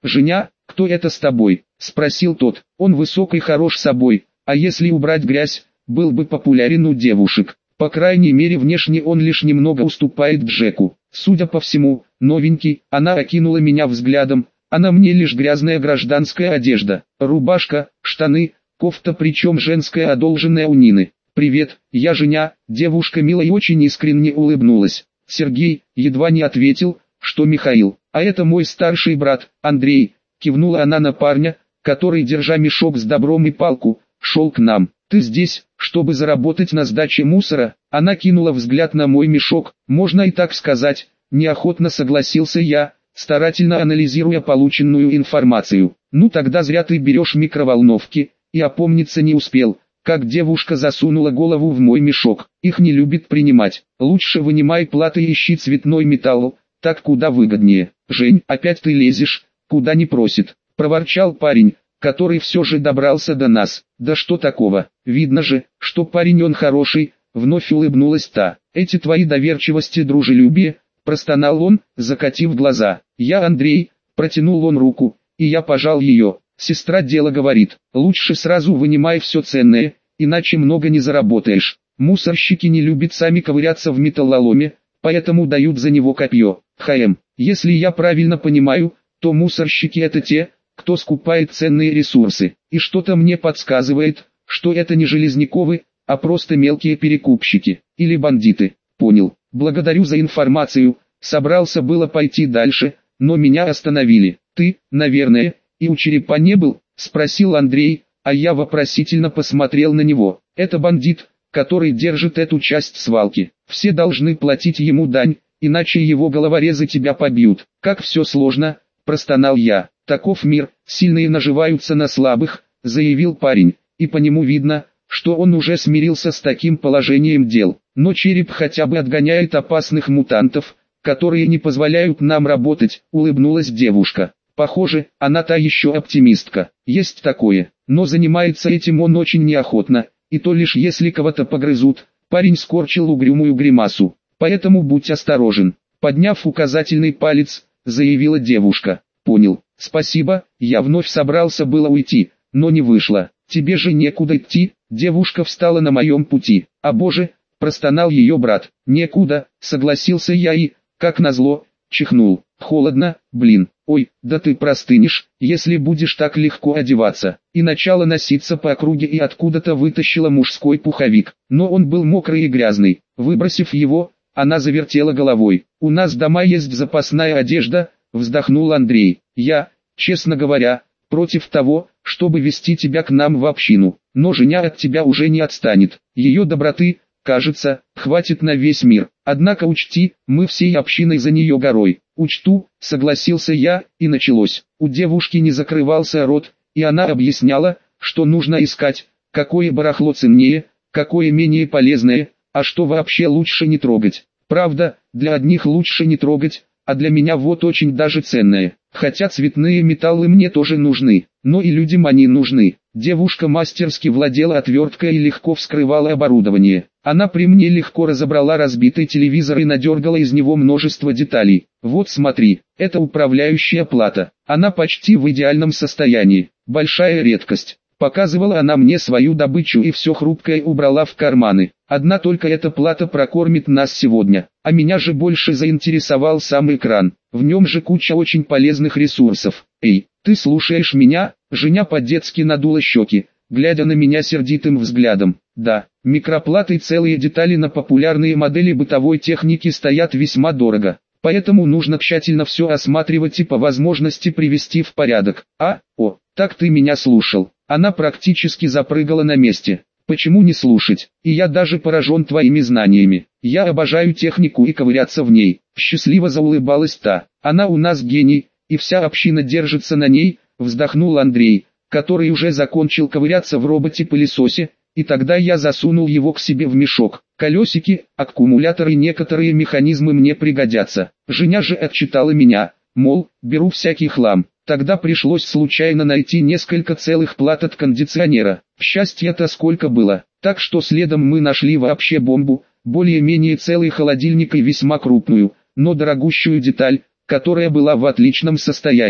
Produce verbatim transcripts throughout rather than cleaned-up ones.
«Женя, кто это с тобой?» – спросил тот. «Он высок и хорош собой, а если убрать грязь, был бы популярен у девушек. По крайней мере внешне он лишь немного уступает Джеку. Судя по всему, новенький». Она окинула меня взглядом. «А на мне лишь грязная гражданская одежда, рубашка, штаны, кофта, причем женская, одолженная у Нины. Привет, я Женя». Девушка мило и очень искренне улыбнулась. Сергей едва не ответил, что Михаил. «А это мой старший брат, Андрей», кивнула она на парня, который, держа мешок с добром и палку, шел к нам. «Ты здесь, чтобы заработать на сдаче мусора?» Она кинула взгляд на мой мешок. «Можно и так сказать», неохотно согласился я, старательно анализируя полученную информацию. «Ну тогда зря ты берешь микроволновки», и опомниться не успел, как девушка засунула голову в мой мешок. «Их не любит принимать. Лучше вынимай платы и ищи цветной металл, так куда выгоднее». «Жень, опять ты лезешь, куда не просит», проворчал парень, который все же добрался до нас. «Да что такого, видно же, что парень он хороший», вновь улыбнулась та. «Эти твои доверчивости, дружелюбие», простонал он, закатив глаза. «Я Андрей», протянул он руку, и я пожал ее. «Сестра дело говорит, лучше сразу вынимай все ценное, иначе много не заработаешь. Мусорщики не любят сами ковыряться в металлоломе, поэтому дают за него копье. Хм, если я правильно понимаю, то мусорщики это те, кто скупает ценные ресурсы, и что-то мне подсказывает, что это не Железняковы, а просто мелкие перекупщики, или бандиты». «Понял, благодарю за информацию», собрался было пойти дальше, но меня остановили. «Ты, наверное, и у черепа не был?» спросил Андрей, а я вопросительно посмотрел на него. «Это бандит, который держит эту часть свалки. Все должны платить ему дань, иначе его головорезы тебя побьют». «Как все сложно», простонал я. «Таков мир, сильные наживаются на слабых», заявил парень, и по нему видно, что он уже смирился с таким положением дел. «Но череп хотя бы отгоняет опасных мутантов, которые не позволяют нам работать», улыбнулась девушка. Похоже, она та еще оптимистка. «Есть такое, но занимается этим он очень неохотно, и то лишь если кого-то погрызут». Парень скорчил угрюмую гримасу. «Поэтому будь осторожен», подняв указательный палец, заявила девушка. «Понял, спасибо». Я вновь собрался было уйти, но не вышло. «Тебе же некуда идти», девушка встала на моем пути. «А боже», простонал ее брат. «Некуда», согласился я и, как назло, чихнул. «Холодно, блин». «Ой, да ты простынешь, если будешь так легко одеваться». И начала носиться по округе и откуда-то вытащила мужской пуховик. Но он был мокрый и грязный. Выбросив его, она завертела головой. «У нас дома есть запасная одежда», вздохнул Андрей. «Я, честно говоря, против того, чтобы вести тебя к нам в общину. Но Женя от тебя уже не отстанет. Ее доброты, кажется, хватит на весь мир. Однако учти, мы всей общиной за нее горой». «Учту», согласился я, и началось. У девушки не закрывался рот, и она объясняла, что нужно искать, какое барахло ценнее, какое менее полезное, а что вообще лучше не трогать. Правда, для одних лучше не трогать, а для меня вот очень даже ценное. Хотя цветные металлы мне тоже нужны, но и людям они нужны. Девушка мастерски владела отверткой и легко вскрывала оборудование. Она при мне легко разобрала разбитый телевизор и надергала из него множество деталей. «Вот смотри, это управляющая плата. Она почти в идеальном состоянии. Большая редкость». Показывала она мне свою добычу и все хрупкое убрала в карманы. «Одна только эта плата прокормит нас сегодня, а меня же больше заинтересовал сам экран. В нем же куча очень полезных ресурсов. Эй, ты слушаешь меня?» Женя по-детски надула щеки, глядя на меня сердитым взглядом. «Да, микроплаты и целые детали на популярные модели бытовой техники стоят весьма дорого. Поэтому нужно тщательно все осматривать и по возможности привести в порядок. А, о, так ты меня слушал». Она практически запрыгала на месте. «Почему не слушать? И я даже поражен твоими знаниями. Я обожаю технику и ковыряться в ней». Счастливо заулыбалась та. «Она у нас гений, и вся община держится на ней», вздохнул Андрей, который уже закончил ковыряться в роботе-пылесосе, и тогда я засунул его к себе в мешок. «Колесики, аккумуляторы и некоторые механизмы мне пригодятся». Женя же отчитала меня, мол, беру всякий хлам. Тогда пришлось случайно найти несколько целых плат от кондиционера. Счастье-то сколько было. Так что следом мы нашли вообще бомбу, более-менее целый холодильник и весьма крупную, но дорогущую деталь, которая была в отличном состоянии.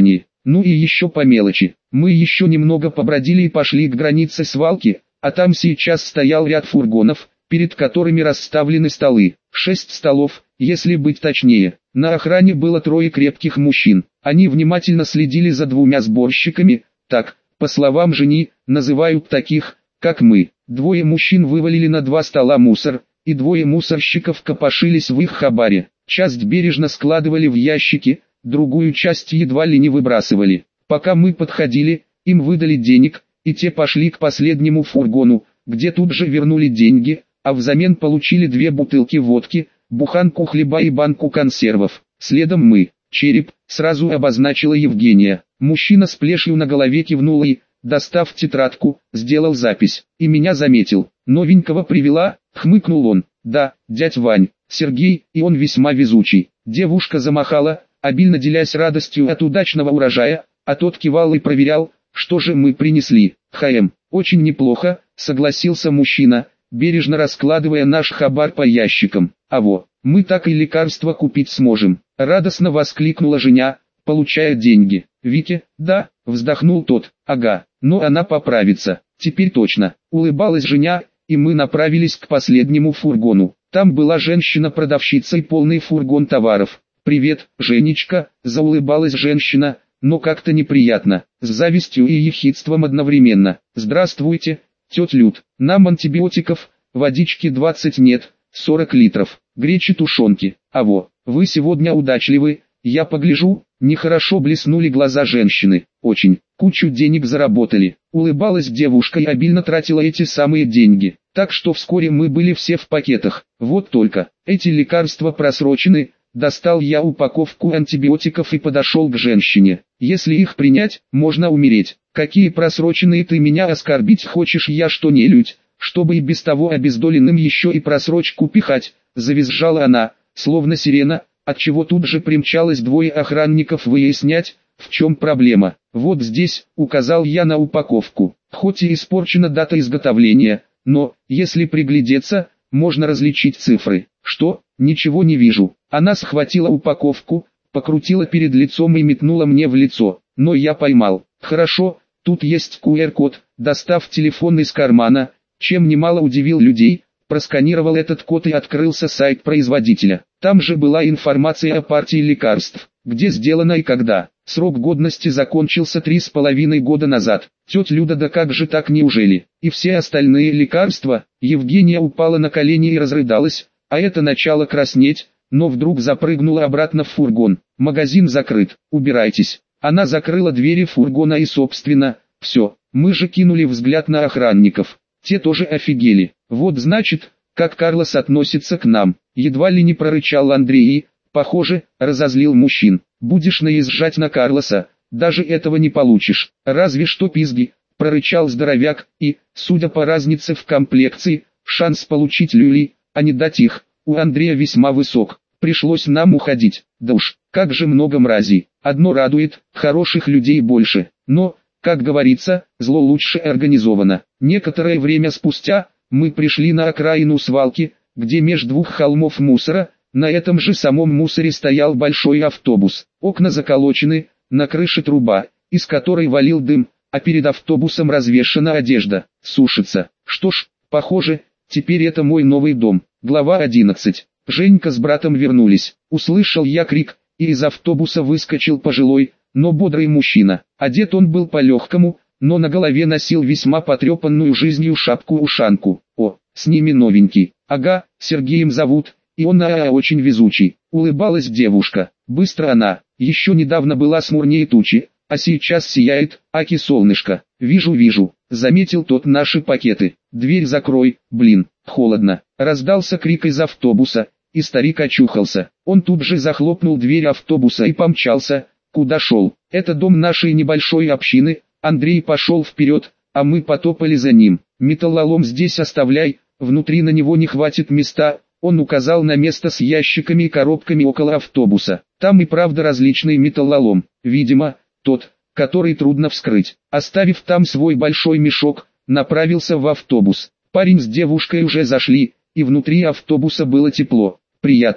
Ну и еще по мелочи. Мы еще немного побродили и пошли к границе свалки, а там сейчас стоял ряд фургонов, перед которыми расставлены столы. Шесть столов, если быть точнее. На охране было трое крепких мужчин. Они внимательно следили за двумя сборщиками, так, по словам жени, называют таких, как мы. Двое мужчин вывалили на два стола мусор, и двое мусорщиков копошились в их хабаре. Часть бережно складывали в ящики, другую часть едва ли не выбрасывали. Пока мы подходили, им выдали денег, и те пошли к последнему фургону, где тут же вернули деньги, а взамен получили две бутылки водки, буханку хлеба и банку консервов. Следом мы. Череп, сразу обозначила Евгения. Мужчина с плешью на голове кивнул и, достав тетрадку, сделал запись. И меня заметил. Новенького привела, хмыкнул он. Да, дядь Вань, Сергей, и он весьма везучий. Девушка замахала, обильно делясь радостью от удачного урожая, а тот кивал и проверял, что же мы принесли. Хаем, очень неплохо, согласился мужчина, бережно раскладывая наш хабар по ящикам. А во, мы так и лекарства купить сможем. Радостно воскликнула Женя, получая деньги. Вики, да, вздохнул тот, ага, но она поправится, теперь точно. Улыбалась Женя, и мы направились к последнему фургону. Там была женщина-продавщица и полный фургон товаров. «Привет, Женечка», — заулыбалась женщина, но как-то неприятно, с завистью и ехидством одновременно. «Здравствуйте, тетя Люд, нам антибиотиков, водички двадцать нет, сорок литров, гречи тушенки. А во, вы сегодня удачливы, я погляжу». Нехорошо блеснули глаза женщины. Очень, кучу денег заработали. Улыбалась девушка и обильно тратила эти самые деньги. Так что вскоре мы были все в пакетах. Вот только, эти лекарства просрочены. Достал я упаковку антибиотиков и подошел к женщине. Если их принять, можно умереть. Какие просроченные, ты меня оскорбить хочешь? Я что, не людь, чтобы и без того обездоленным еще и просрочку пихать? Завизжала она, словно сирена, отчего тут же примчалось двое охранников выяснять, в чем проблема. Вот здесь, указал я на упаковку. Хоть и испорчена дата изготовления, но, если приглядеться, можно различить цифры. Что? Ничего не вижу. Она схватила упаковку, покрутила перед лицом и метнула мне в лицо. Но я поймал. Хорошо, тут есть ку эр код. Достав телефон из кармана, чем немало удивил людей, просканировал этот код и открылся сайт производителя. Там же была информация о партии лекарств, где сделано и когда. Срок годности закончился три с половиной года назад. Тетя Люда, да как же так, неужели? И все остальные лекарства? Евгения упала на колени и разрыдалась, а это начало краснеть, но вдруг запрыгнула обратно в фургон. Магазин закрыт, убирайтесь. Она закрыла двери фургона и собственно, все. Мы же кинули взгляд на охранников. Те тоже офигели. Вот значит, как Карлос относится к нам. Едва ли не прорычал Андрей и, похоже, разозлил мужчин. Будешь наезжать на Карлоса, даже этого не получишь. Разве что пизги, прорычал здоровяк, и, судя по разнице в комплекции, шанс получить люли, а не дать их, у Андрея весьма высок. Пришлось нам уходить. Да уж, как же много мразей. Одно радует, хороших людей больше. Но, как говорится, зло лучше организовано. Некоторое время спустя, мы пришли на окраину свалки, где меж двух холмов мусора, на этом же самом мусоре стоял большой автобус. Окна заколочены, на крыше труба, из которой валил дым, а перед автобусом развешана одежда. Сушится. Что ж, похоже, теперь это мой новый дом. Глава одиннадцать. Женька с братом вернулись. Услышал я крик, и из автобуса выскочил пожилой, но бодрый мужчина. Одет он был по-легкому, но на голове носил весьма потрепанную жизнью шапку-ушанку. О, с ними новенький. Ага, Сергеем зовут, и он а, -а очень везучий. Улыбалась девушка. Быстро она, еще недавно была смурнее тучи, а сейчас сияет, аки солнышко. Вижу, вижу. Заметил тот наши пакеты. Дверь закрой, блин, холодно. Раздался крик из автобуса, и старик очухался. Он тут же захлопнул дверь автобуса и помчался, куда шел. Это дом нашей небольшой общины. Андрей пошел вперед, а мы потопали за ним. Металлолом здесь оставляй, внутри на него не хватит места. Он указал на место с ящиками и коробками около автобуса. Там и правда различный металлолом. Видимо, тот, который трудно вскрыть. Оставив там свой большой мешок, направился в автобус. Парень с девушкой уже зашли, и внутри автобуса было тепло. Приятно.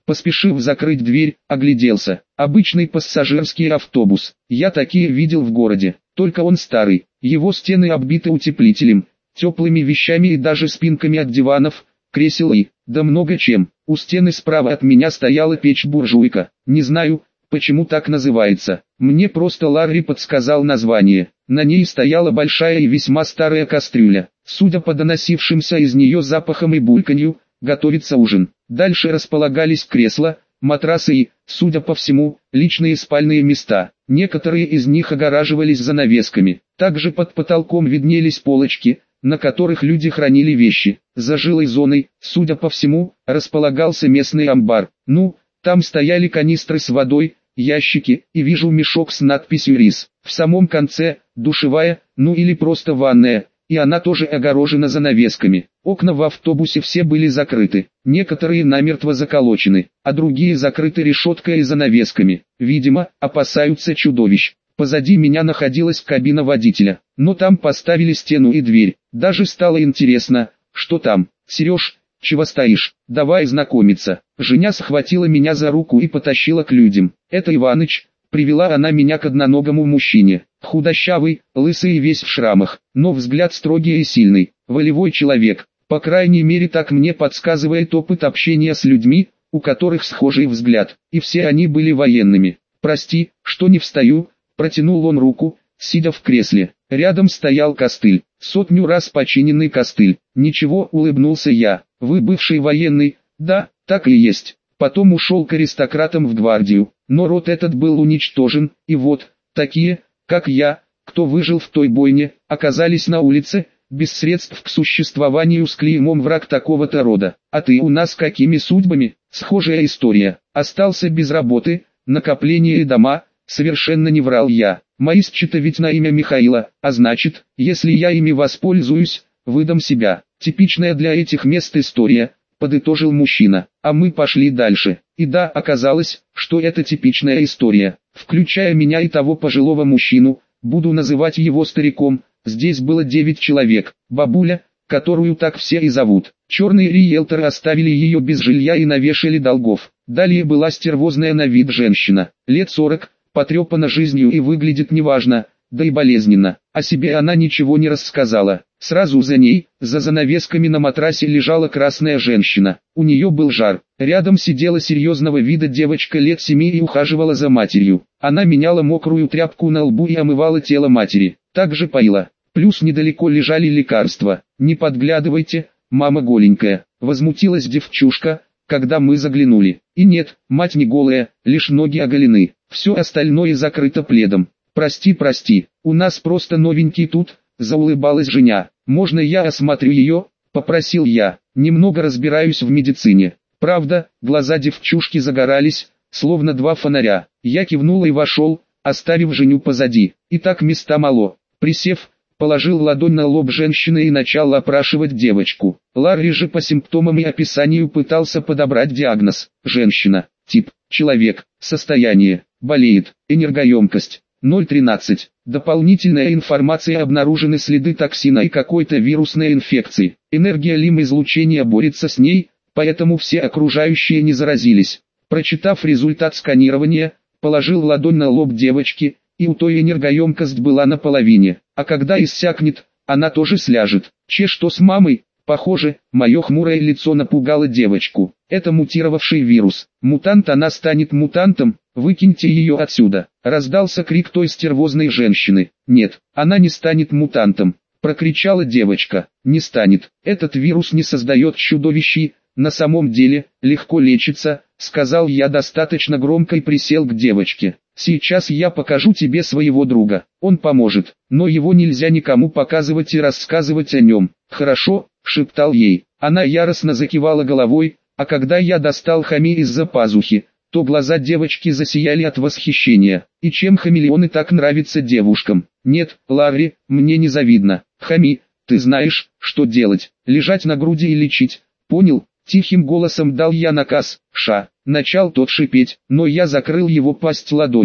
Поспешив закрыть дверь, огляделся. Обычный пассажирский автобус. Я такие видел в городе. Только он старый. Его стены оббиты утеплителем, теплыми вещами и даже спинками от диванов, кресел и, да много чем. У стены справа от меня стояла печь-буржуйка. Не знаю, почему так называется. Мне просто Ларри подсказал название. На ней стояла большая и весьма старая кастрюля. Судя по доносившимся из нее запахам и бульканью, готовится ужин. Дальше располагались кресла, матрасы и, судя по всему, личные спальные места. Некоторые из них огораживались занавесками. Также под потолком виднелись полочки, на которых люди хранили вещи. За жилой зоной, судя по всему, располагался местный амбар. Ну, там стояли канистры с водой, ящики, и вижу мешок с надписью «Рис». В самом конце – душевая, ну или просто ванная, и она тоже огорожена занавесками. Окна в автобусе все были закрыты, некоторые намертво заколочены, а другие закрыты решеткой и занавесками. Видимо, опасаются чудовищ. Позади меня находилась кабина водителя, но там поставили стену и дверь. Даже стало интересно, что там. «Сереж, чего стоишь? Давай знакомиться». Женя схватила меня за руку и потащила к людям. «Это Иваныч». Привела она меня к одноногому мужчине. Худощавый, лысый и весь в шрамах, но взгляд строгий и сильный. Волевой человек. По крайней мере так мне подсказывает опыт общения с людьми, у которых схожий взгляд. И все они были военными. «Прости, что не встаю», протянул он руку, сидя в кресле. Рядом стоял костыль. Сотню раз починенный костыль. «Ничего», улыбнулся я. «Вы бывший военный?» «Да, так и есть. Потом ушел к аристократам в гвардию, но род этот был уничтожен, и вот, такие, как я, кто выжил в той бойне, оказались на улице, без средств к существованию с клеймом «враг такого-то рода». А ты у нас какими судьбами? Схожая история. Остался без работы, накопления и дома, совершенно не врал я. Мои счета ведь на имя Михаила, а значит, если я ими воспользуюсь, выдам себя. Типичная для этих мест история, подытожил мужчина. А мы пошли дальше. И да, оказалось, что это типичная история, включая меня и того пожилого мужчину, буду называть его стариком. Здесь было девять человек. Бабуля, которую так все и зовут. Черные риэлторы оставили ее без жилья и навешали долгов. Далее была стервозная на вид женщина, лет сорок, потрепана жизнью и выглядит неважно, да и болезненно. О себе она ничего не рассказала. Сразу за ней, за занавесками на матрасе лежала красная женщина. У нее был жар. Рядом сидела серьезного вида девочка лет семи и ухаживала за матерью. Она меняла мокрую тряпку на лбу и омывала тело матери. Также поила. Плюс недалеко лежали лекарства. «Не подглядывайте, мама голенькая», возмутилась девчушка, когда мы заглянули. И нет, мать не голая, лишь ноги оголены. Все остальное закрыто пледом. «Прости, прости, у нас просто новенький тут», заулыбалась Женя. «Можно я осмотрю ее?» – попросил я. «Немного разбираюсь в медицине». Правда, глаза девчушки загорались, словно два фонаря. Я кивнул и вошел, оставив Женю позади. И так места мало. Присев, положил ладонь на лоб женщины и начал опрашивать девочку. Ларри же по симптомам и описанию пытался подобрать диагноз. Женщина, тип, человек, состояние, болеет, энергоемкость. ноль тринадцать. Дополнительная информация: обнаружены следы токсина и какой-то вирусной инфекции. Энергия лим-излучения борется с ней, поэтому все окружающие не заразились. Прочитав результат сканирования, положил ладонь на лоб девочки, и у той энергоемкость была наполовине. А когда иссякнет, она тоже сляжет. Че, что с мамой? Похоже, мое хмурое лицо напугало девочку. Это мутировавший вирус. Мутант, она станет мутантом, выкиньте ее отсюда. Раздался крик той стервозной женщины. Нет, она не станет мутантом, прокричала девочка. Не станет. Этот вирус не создает чудовищей, на самом деле, легко лечится, сказал я достаточно громко и присел к девочке. Сейчас я покажу тебе своего друга, он поможет, но его нельзя никому показывать и рассказывать о нем. Хорошо, шептал ей. Она яростно закивала головой, а когда я достал Хами из-за пазухи, то глаза девочки засияли от восхищения. И чем хамелеоны так нравятся девушкам? Нет, Ларри, мне не завидно. Хами, ты знаешь, что делать, лежать на груди и лечить, понял? Тихим голосом дал я наказ. Ша, начал тот шипеть, но я закрыл его пасть ладонью.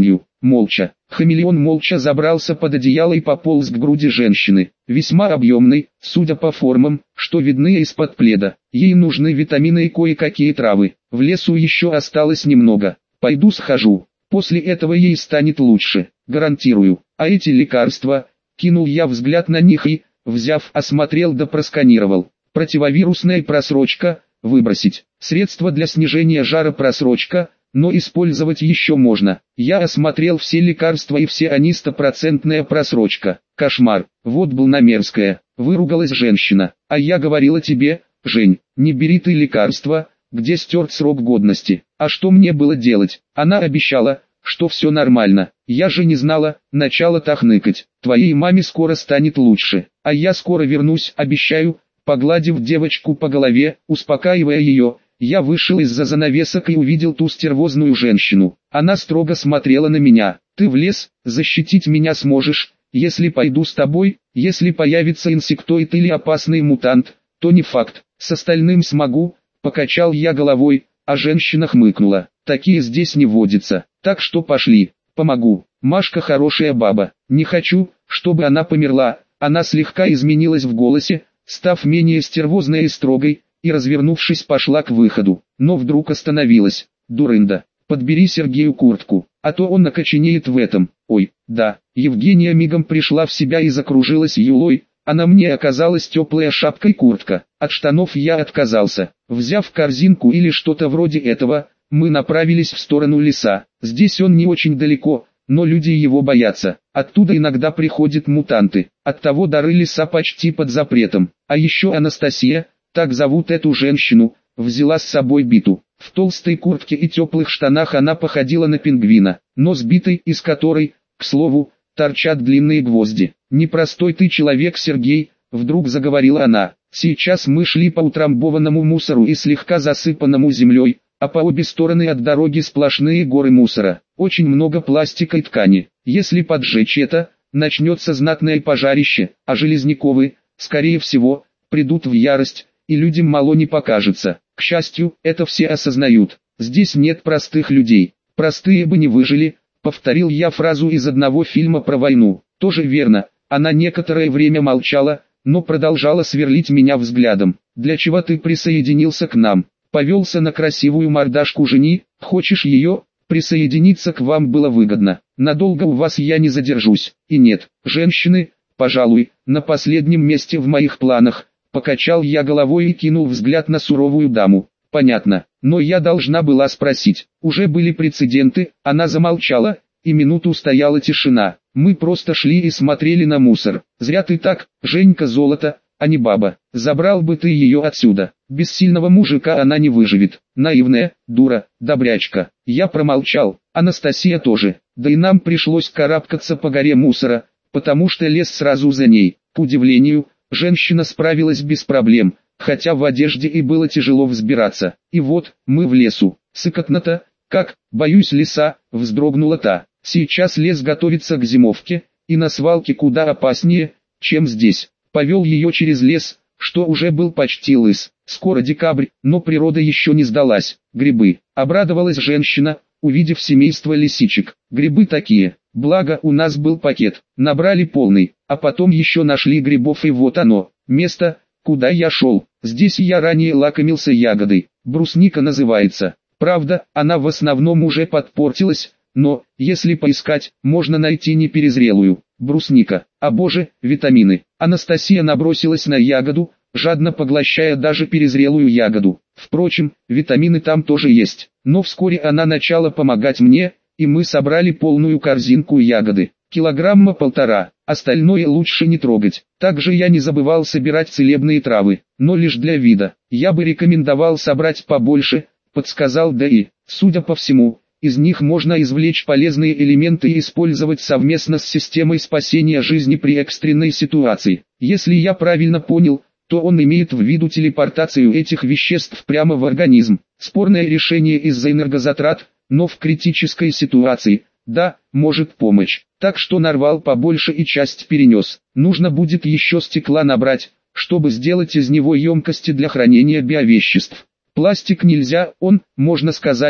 молча. Хамелеон молча забрался под одеяло и пополз к груди женщины, весьма объемной, судя по формам, что видны из-под пледа. Ей нужны витамины и кое-какие травы. В лесу еще осталось немного. Пойду схожу. После этого ей станет лучше, гарантирую. А эти лекарства, кинул я взгляд на них и, взяв, осмотрел да просканировал. Противовирусная просрочка, выбросить. Средство для снижения жара просрочка, но использовать еще можно. Я осмотрел все лекарства и все они стопроцентная просрочка. Кошмар, вот была мерзкая. Выругалась женщина. А я говорила тебе, Жень, не бери ты лекарства, где стерт срок годности. А что мне было делать? Она обещала, что все нормально. Я же не знала, начала тахныкать. Твоей маме скоро станет лучше. А я скоро вернусь, обещаю. Погладив девочку по голове, успокаивая ее, я вышел из-за занавесок и увидел ту стервозную женщину. Она строго смотрела на меня. Ты в лес, защитить меня сможешь, если пойду с тобой, если появится инсектоид или опасный мутант, то не факт. С остальным смогу, покачал я головой, а женщина хмыкнула. Такие здесь не водятся, так что пошли, помогу. Машка хорошая баба, не хочу, чтобы она померла. Она слегка изменилась в голосе, став менее стервозной и строгой, и развернувшись пошла к выходу, но вдруг остановилась. Дурында, подбери Сергею куртку, а то он окоченеет в этом. Ой, да, Евгения мигом пришла в себя и закружилась юлой, а на мне оказалась теплая шапка и куртка. От штанов я отказался. Взяв корзинку или что-то вроде этого, мы направились в сторону леса. Здесь он не очень далеко, но люди его боятся. Оттуда иногда приходят мутанты. Оттого дары леса почти под запретом. А еще Анастасия, так зовут эту женщину, взяла с собой биту. В толстой куртке и теплых штанах она походила на пингвина, но сбитой, из которой, к слову, торчат длинные гвозди. «Непростой ты человек, Сергей», — вдруг заговорила она. «Сейчас мы шли по утрамбованному мусору и слегка засыпанному землей, а по обе стороны от дороги сплошные горы мусора. Очень много пластика и ткани. Если поджечь это, начнется знатное пожарище, а Железняковы, скорее всего, придут в ярость, и людям мало не покажется. К счастью, это все осознают. Здесь нет простых людей. Простые бы не выжили», — повторил я фразу из одного фильма про войну. «Тоже верно». Она некоторое время молчала, но продолжала сверлить меня взглядом. «Для чего ты присоединился к нам? Повелся на красивую мордашку жени, хочешь ее?» «Присоединиться к вам было выгодно. Надолго у вас я не задержусь. И нет, женщины, пожалуй, на последнем месте в моих планах». Покачал я головой и кинул взгляд на суровую даму. «Понятно, но я должна была спросить. Уже были прецеденты?» Она замолчала, и минуту стояла тишина. «Мы просто шли и смотрели на мусор. Зря ты так, Женька золото, а не баба. Забрал бы ты ее отсюда. Без сильного мужика она не выживет. Наивная, дура, добрячка». Я промолчал, Анастасия тоже. Да и нам пришлось карабкаться по горе мусора, потому что лес сразу за ней. К удивлению, женщина справилась без проблем, хотя в одежде и было тяжело взбираться. И вот, мы в лесу. Сыкотно-то, как, боюсь леса, вздрогнула та. Сейчас лес готовится к зимовке, и на свалке куда опаснее, чем здесь. Повел ее через лес, что уже был почти лыс. Скоро декабрь, но природа еще не сдалась. Грибы. Обрадовалась женщина, увидев семейство лисичек. Грибы такие. Благо у нас был пакет. Набрали полный, а потом еще нашли грибов, и вот оно, место, куда я шел. Здесь я ранее лакомился ягодой. Брусника называется. Правда, она в основном уже подпортилась, но, если поискать, можно найти неперезрелую. Брусника. А боже, витамины. Анастасия набросилась на ягоду, жадно поглощая даже перезрелую ягоду. Впрочем, витамины там тоже есть. Но вскоре она начала помогать мне, и мы собрали полную корзинку ягоды. Килограмма полтора. Остальное лучше не трогать. Также я не забывал собирать целебные травы, но лишь для вида. Я бы рекомендовал собрать побольше, подсказал Дэи. Судя по всему, из них можно извлечь полезные элементы и использовать совместно с системой спасения жизни при экстренной ситуации. Если я правильно понял, то он имеет в виду телепортацию этих веществ прямо в организм. Спорное решение из-за энергозатрат, но в критической ситуации, да, может помочь. Так что нарвал побольше и часть перенес. Нужно будет еще стекла набрать, чтобы сделать из него емкости для хранения биовеществ. Пластик нельзя, он, можно сказать,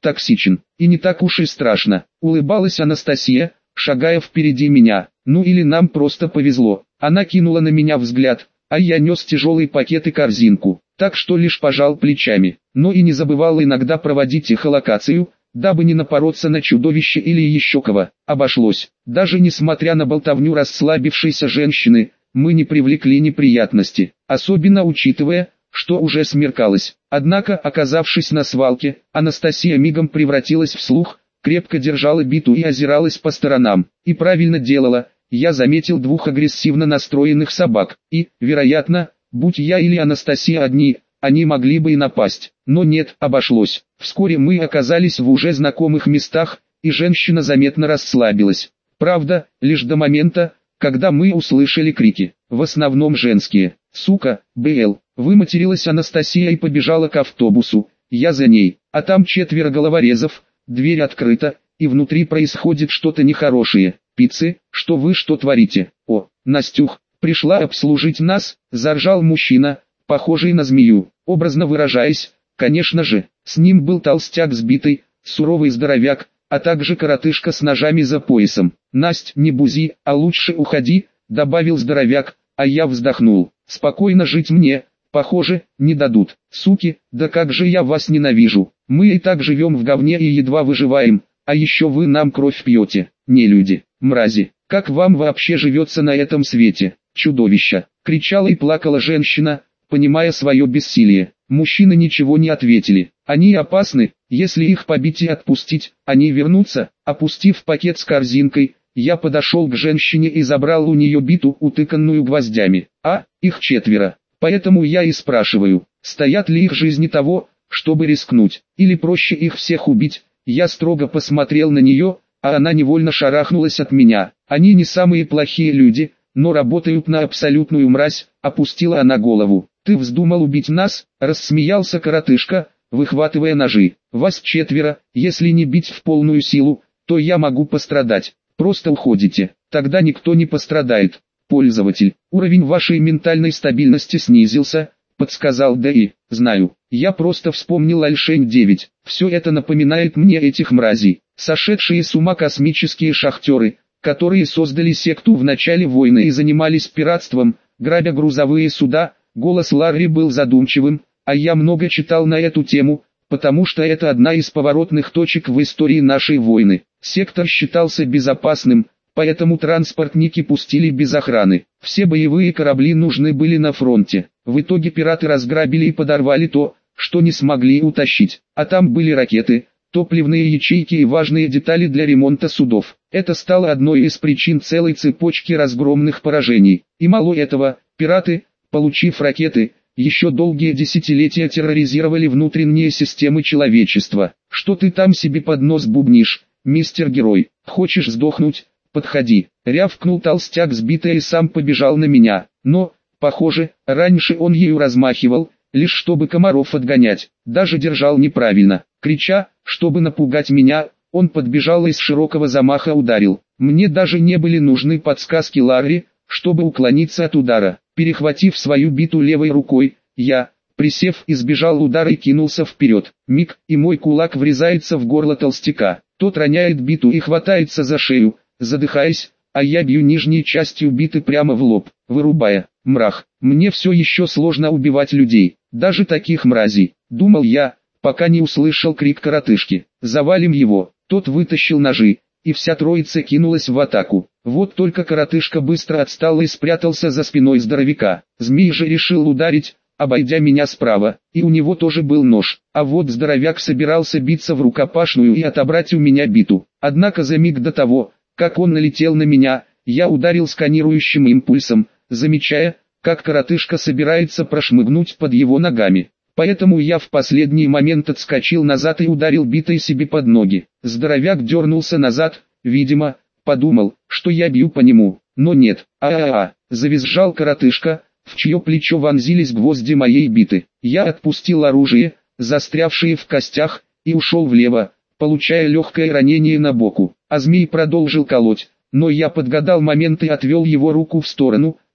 токсичен. И не так уж и страшно. Улыбалась Анастасия, шагая впереди меня. Ну или нам просто повезло. Она кинула на меня взгляд, а я нес тяжелый пакет и корзинку. Так что лишь пожал плечами. Но и не забывал иногда проводить эхолокацию, дабы не напороться на чудовище или еще кого. Обошлось. Даже несмотря на болтовню расслабившейся женщины, мы не привлекли неприятности. Особенно учитывая, что уже смеркалось. Однако, оказавшись на свалке, Анастасия мигом превратилась в слух, крепко держала биту и озиралась по сторонам. И правильно делала. Я заметил двух агрессивно настроенных собак, и, вероятно, будь я или Анастасия одни, они могли бы и напасть. Но нет, обошлось. Вскоре мы оказались в уже знакомых местах, и женщина заметно расслабилась. Правда, лишь до момента, когда мы услышали крики, в основном женские. «Сука, БЛ!» Выматерилась Анастасия и побежала к автобусу. Я за ней, а там четверо головорезов, дверь открыта, и внутри происходит что-то нехорошее. «Пиццы, что вы что творите?» «О, Настюх, пришла обслужить нас», — заржал мужчина, похожий на змею. Образно выражаясь, конечно же, с ним был толстяк сбитый, суровый здоровяк, а также коротышка с ножами за поясом. «Насть, не бузи, а лучше уходи», — добавил здоровяк, а я вздохнул. «Спокойно жить мне, похоже, не дадут. Суки, да как же я вас ненавижу. Мы и так живем в говне и едва выживаем, а еще вы нам кровь пьете, нелюди, мрази. Как вам вообще живется на этом свете, чудовища?» — кричала и плакала женщина, понимая свое бессилие. Мужчины ничего не ответили. Они опасны, если их побить и отпустить, они вернутся. Опустив пакет с корзинкой, я подошел к женщине и забрал у нее биту, утыканную гвоздями. А, их четверо. Поэтому я и спрашиваю, стоят ли их жизни того, чтобы рискнуть, или проще их всех убить. Я строго посмотрел на нее, а она невольно шарахнулась от меня. Они не самые плохие люди, но работают на абсолютную мразь, опустила она голову. «Ты вздумал убить нас?» — рассмеялся коротышка, выхватывая ножи. «Вас четверо, если не бить в полную силу, то я могу пострадать. Просто уходите, тогда никто не пострадает. Пользователь, уровень вашей ментальной стабильности снизился», — подсказал ДИ. «Знаю, я просто вспомнил Альшень девять. Все это напоминает мне этих мразей, сошедшие с ума космические шахтеры, которые создали секту в начале войны и занимались пиратством, грабя грузовые суда». Голос Ларри был задумчивым, а я много читал на эту тему, потому что это одна из поворотных точек в истории нашей войны. Сектор считался безопасным, поэтому транспортники пустили без охраны. Все боевые корабли нужны были на фронте. В итоге пираты разграбили и подорвали то, что не смогли утащить. А там были ракеты, топливные ячейки и важные детали для ремонта судов. Это стало одной из причин целой цепочки разгромных поражений. И мало этого, пираты, получив ракеты, еще долгие десятилетия терроризировали внутренние системы человечества. «Что ты там себе под нос бубнишь, мистер Герой? Хочешь сдохнуть? Подходи!» — рявкнул толстяк сбитый и сам побежал на меня. Но, похоже, раньше он ею размахивал, лишь чтобы комаров отгонять. Даже держал неправильно. Крича, чтобы напугать меня, он подбежал и с широкого замаха ударил. Мне даже не были нужны подсказки Ларри, чтобы уклониться от удара. Перехватив свою биту левой рукой, я, присев, избежал удара и кинулся вперед. Миг, и мой кулак врезается в горло толстяка. Тот роняет биту и хватается за шею, задыхаясь, а я бью нижней частью биты прямо в лоб, вырубая. Мрах, мне все еще сложно убивать людей, даже таких мразей, думал я, пока не услышал крик коротышки. «Завалим его!» Тот вытащил ножи, и вся троица кинулась в атаку. Вот только коротышка быстро отстал и спрятался за спиной здоровяка. Змей же решил ударить, обойдя меня справа, и у него тоже был нож. А вот здоровяк собирался биться в рукопашную и отобрать у меня биту. Однако за миг до того, как он налетел на меня, я ударил сканирующим импульсом, замечая, как коротышка собирается прошмыгнуть под его ногами. Поэтому я в последний момент отскочил назад и ударил битой себе под ноги. Здоровяк дернулся назад, видимо, подумал, что я бью по нему, но нет. А-а-а, завизжал коротышка, в чье плечо вонзились гвозди моей биты. Я отпустил оружие, застрявшее в костях, и ушел влево, получая легкое ранение на боку. А змей продолжил колоть, но я подгадал момент и отвел его руку в сторону,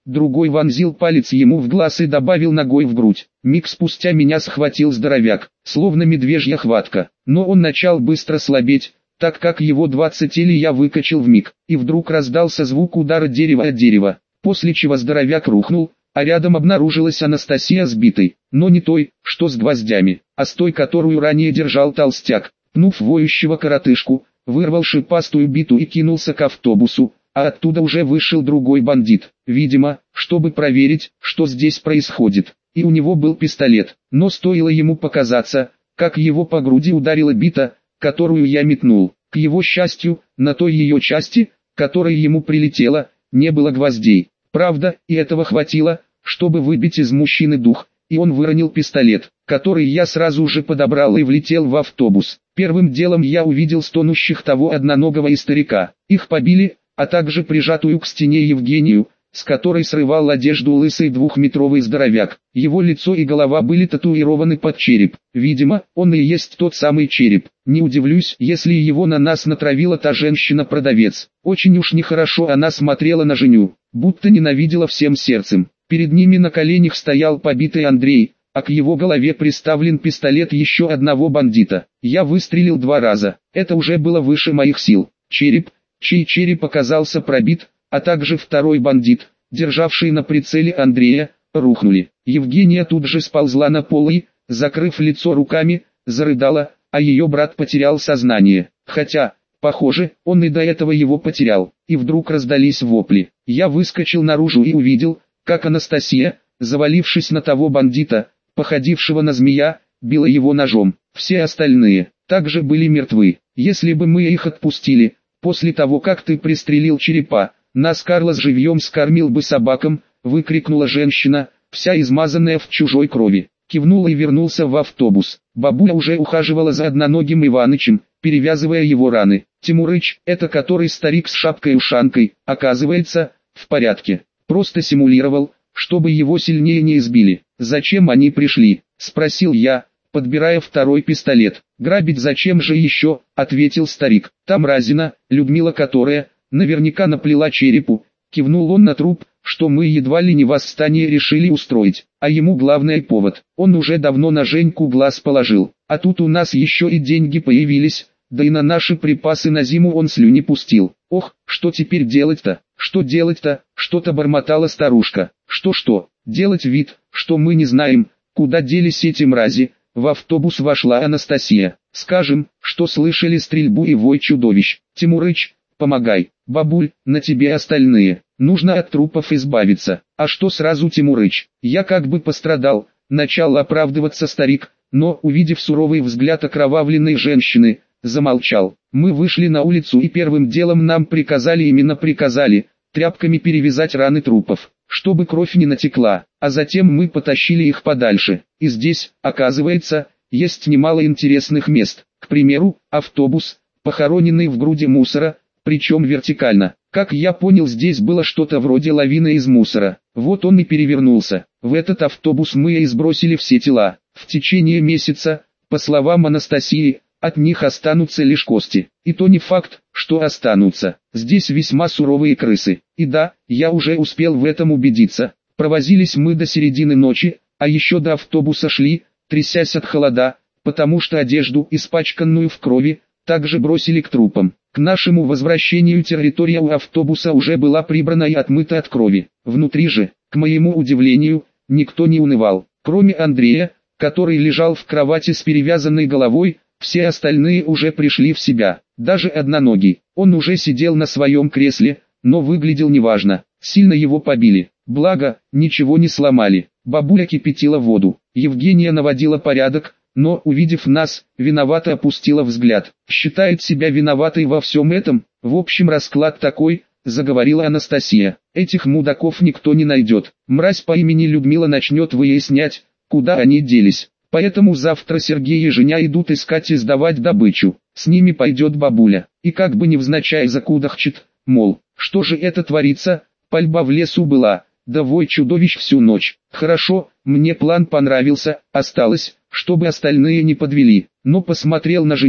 другой вонзил палец ему в глаз и добавил ногой в грудь. Миг спустя меня схватил здоровяк, словно медвежья хватка, но он начал быстро слабеть, так как его двадцать или я выкачал вмиг, и вдруг раздался звук удара дерева от дерева, после чего здоровяк рухнул, а рядом обнаружилась Анастасия сбитой, но не той, что с гвоздями, а с той, которую ранее держал толстяк. Пнув воющего коротышку, вырвал шипастую биту и кинулся к автобусу, а оттуда уже вышел другой бандит, видимо, чтобы проверить, что здесь происходит, и у него был пистолет, но стоило ему показаться, как его по груди ударила бита, которую я метнул. К его счастью, на той ее части, которая ему прилетела, не было гвоздей. Правда, и этого хватило, чтобы выбить из мужчины дух, и он выронил пистолет, который я сразу же подобрал и влетел в автобус. Первым делом я увидел стонущих того одноногого и старика. Их побили, а также прижатую к стене Евгению, с которой срывал одежду лысый двухметровый здоровяк. Его лицо и голова были татуированы под череп. Видимо, он и есть тот самый череп. Не удивлюсь, если его на нас натравила та женщина-продавец. Очень уж нехорошо она смотрела на Женю, будто ненавидела всем сердцем. Перед ними на коленях стоял побитый Андрей, а к его голове приставлен пистолет еще одного бандита. Я выстрелил два раза, это уже было выше моих сил. Череп, чей череп оказался пробит, а также второй бандит, державший на прицеле Андрея, рухнули. Евгения тут же сползла на пол и, закрыв лицо руками, зарыдала, а ее брат потерял сознание. Хотя, похоже, он и до этого его потерял. И вдруг раздались вопли. Я выскочил наружу и увидел, как Анастасия, завалившись на того бандита, походившего на змея, била его ножом. Все остальные также были мертвы. Если бы мы их отпустили, после того как ты пристрелил черепа, нас Карлос живьем скормил бы собакам, выкрикнула женщина, вся измазанная в чужой крови. Кивнул и вернулся в автобус. Бабуля уже ухаживала за одноногим Иванычем, перевязывая его раны. Тимурыч, это который старик с шапкой-ушанкой, оказывается, в порядке. Просто симулировал, чтобы его сильнее не избили. «Зачем они пришли?» – спросил я, подбирая второй пистолет. «Грабить зачем же еще?» – ответил старик. «Там разина, Людмила, которая, наверняка наплела черепу», – кивнул он на труп, «что мы едва ли не восстание решили устроить, а ему главный повод. Он уже давно на Женьку глаз положил, а тут у нас еще и деньги появились, да и на наши припасы на зиму он слюни пустил. Ох, что теперь делать-то? Что делать-то?» – что-то бормотала старушка. «Что-что? Делать вид, что мы не знаем, куда делись эти мрази?» В автобус вошла Анастасия. «Скажем, что слышали стрельбу и вой чудовищ. Тимурыч, помогай. Бабуль, на тебе остальные. Нужно от трупов избавиться». «А что сразу, Тимурыч? Я как бы пострадал», — начал оправдываться старик, но, увидев суровый взгляд окровавленной женщины, замолчал. «Мы вышли на улицу и первым делом нам приказали, именно приказали, тряпками перевязать раны трупов, чтобы кровь не натекла, а затем мы потащили их подальше. И здесь, оказывается, есть немало интересных мест. К примеру, автобус, похороненный в груди мусора, причем вертикально. Как я понял, здесь было что-то вроде лавины из мусора. Вот он и перевернулся. В этот автобус мы и сбросили все тела. В течение месяца, по словам Анастасии, от них останутся лишь кости. И то не факт, что останутся. Здесь весьма суровые крысы. И да, я уже успел в этом убедиться. Провозились мы до середины ночи, а еще до автобуса шли, трясясь от холода, потому что одежду, испачканную в крови, также бросили к трупам. К нашему возвращению территория у автобуса уже была прибрана и отмыта от крови. Внутри же, к моему удивлению, никто не унывал. Кроме Андрея, который лежал в кровати с перевязанной головой, все остальные уже пришли в себя. Даже одноногий. Он уже сидел на своем кресле, но выглядел неважно. Сильно его побили. Благо, ничего не сломали. Бабуля кипятила воду. Евгения наводила порядок, но, увидев нас, виновато опустила взгляд. «Считает себя виноватой во всем этом? В общем, расклад такой», — заговорила Анастасия. «Этих мудаков никто не найдет. Мразь по имени Людмила начнет выяснять, куда они делись. Поэтому завтра Сергей и Женя идут искать и сдавать добычу. С ними пойдет бабуля. И как бы невзначай закудахчет, мол, что же это творится, пальба в лесу была, да вой чудовищ всю ночь. Хорошо, мне план понравился, осталось, чтобы остальные не подвели». Но посмотрел на Женю,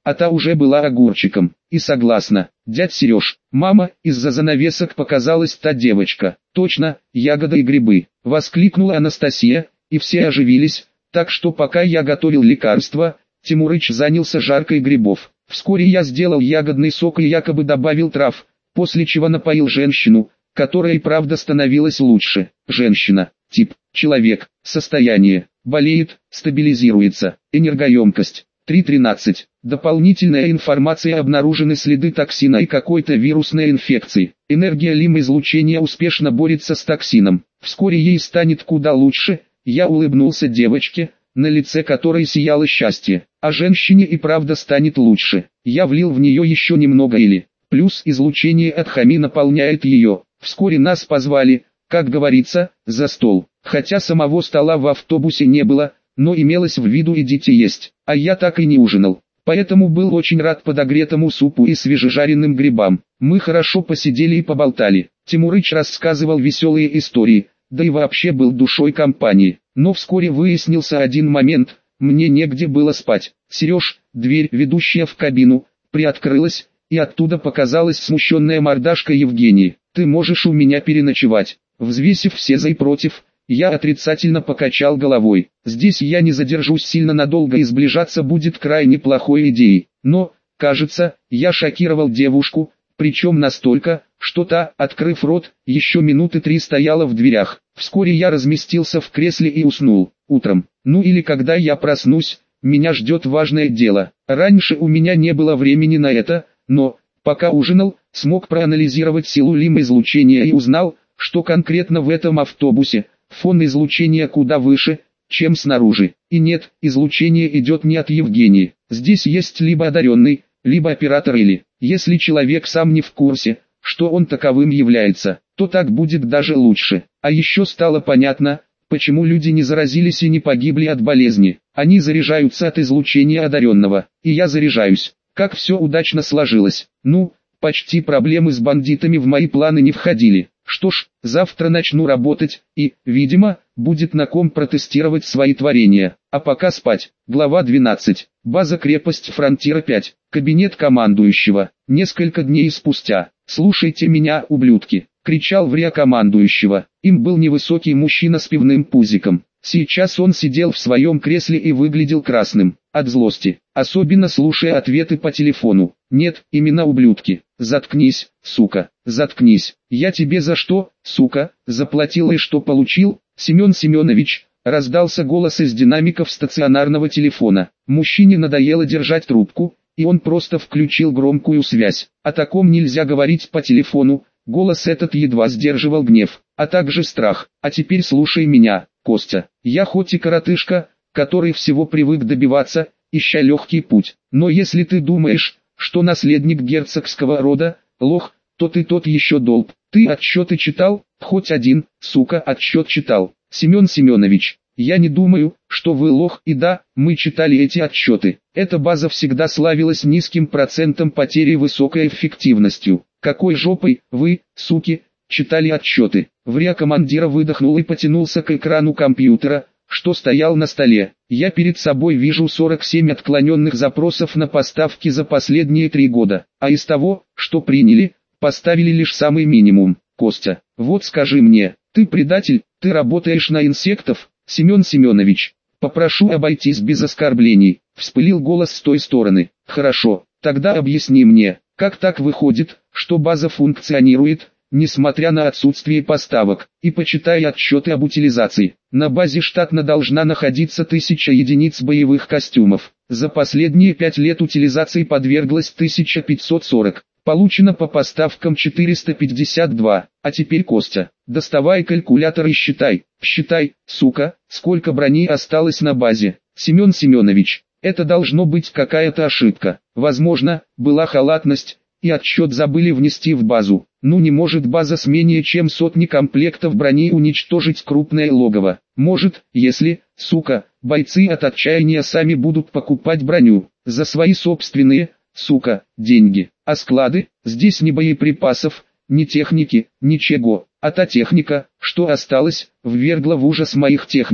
а та уже была огурчиком. И согласна, дядь Сереж, мама, из-за занавесок показалась та девочка. Точно, ягоды и грибы, воскликнула Анастасия, и все оживились, так что пока я готовил лекарство, Тимурыч занялся жаркой грибов. Вскоре я сделал ягодный сок и якобы добавил трав, после чего напоил женщину, которая и правда становилась лучше. Женщина, тип, человек, состояние, болеет, стабилизируется, энергоемкость, три тринадцать. Дополнительная информация: обнаружены следы токсина и какой-то вирусной инфекции. Энергия лим-излучения успешно борется с токсином. Вскоре ей станет куда лучше. Я улыбнулся девочке, на лице которой сияло счастье. А женщине и правда станет лучше. Я влил в нее еще немного или. Плюс излучение от хами наполняет ее. Вскоре нас позвали, как говорится, за стол. Хотя самого стола в автобусе не было, но имелось в виду идите есть. А я так и не ужинал. Поэтому был очень рад подогретому супу и свежежаренным грибам. Мы хорошо посидели и поболтали. Тимурыч рассказывал веселые истории, да и вообще был душой компании. Но вскоре выяснился один момент: мне негде было спать. Сереж, дверь, ведущая в кабину, приоткрылась, и оттуда показалась смущенная мордашка Евгении. «Ты можешь у меня переночевать». Взвесив все за и против, я отрицательно покачал головой. Здесь я не задержусь сильно надолго и сближаться будет крайне плохой идеей. Но, кажется, я шокировал девушку, причем настолько, что та, открыв рот, еще минуты три стояла в дверях. Вскоре я разместился в кресле и уснул. Утром, ну или когда я проснусь, меня ждет важное дело. Раньше у меня не было времени на это, но, пока ужинал, смог проанализировать силу лим-излучения и узнал, что конкретно в этом автобусе фон излучения куда выше, чем снаружи. И нет, излучение идет не от Евгении. Здесь есть либо одаренный, либо оператор или, если человек сам не в курсе, что он таковым является, то так будет даже лучше. А еще стало понятно, почему люди не заразились и не погибли от болезни. Они заряжаются от излучения одаренного, и я заряжаюсь. Как все удачно сложилось. Ну, почти проблемы с бандитами в мои планы не входили. Что ж, завтра начну работать, и, видимо, будет на ком протестировать свои творения. А пока спать. Глава двенадцать. База-крепость Фронтира пять. Кабинет командующего. Несколько дней спустя. «Слушайте меня, ублюдки!» — кричал в РИА командующего. Им был невысокий мужчина с пивным пузиком. Сейчас он сидел в своем кресле и выглядел красным от злости, особенно слушая ответы по телефону. «Нет, именно ублюдки. Заткнись, сука, заткнись. Я тебе за что, сука, заплатил и что получил?» «Семен Семенович», — раздался голос из динамиков стационарного телефона. Мужчине надоело держать трубку, и он просто включил громкую связь. О таком нельзя говорить по телефону. Голос этот едва сдерживал гнев, а также страх. «А теперь слушай меня, Костя. Я хоть и коротышка, который всего привык добиваться, ища легкий путь. Но если ты думаешь, что наследник герцогского рода – лох, то ты тот еще долб. Ты отчеты читал? Хоть один, сука, отчет читал. Семен Семенович, я не думаю, что вы лох, и да, мы читали эти отчеты. Эта база всегда славилась низким процентом потери и высокой эффективностью. Какой жопой вы, суки, читали отчеты?» В РИА командира выдохнул и потянулся к экрану компьютера, что стоял на столе. «Я перед собой вижу сорок семь отклоненных запросов на поставки за последние три года, а из того, что приняли, поставили лишь самый минимум. Костя, вот скажи мне, ты предатель, ты работаешь на инсектов?» «Семен Семенович, попрошу обойтись без оскорблений», — вспылил голос с той стороны. «Хорошо, тогда объясни мне, как так выходит, что база функционирует, несмотря на отсутствие поставок, и почитай отчеты об утилизации. На базе штатно должна находиться тысяча единиц боевых костюмов. За последние пять лет утилизации подверглась тысяча пятьсот сорок. Получено по поставкам четыреста пятьдесят два. А теперь, Костя, доставай калькулятор и считай. Считай, сука, сколько брони осталось на базе. Семен Семенович, это должно быть какая-то ошибка. Возможно, была халатность, и отчет забыли внести в базу. Ну не может база с менее чем сотни комплектов брони уничтожить крупное логово. Может, если, сука, бойцы от отчаяния сами будут покупать броню, за свои собственные, сука, деньги. А склады, здесь ни боеприпасов, ни техники, ничего. А та техника, что осталась, ввергла в ужас моих техников.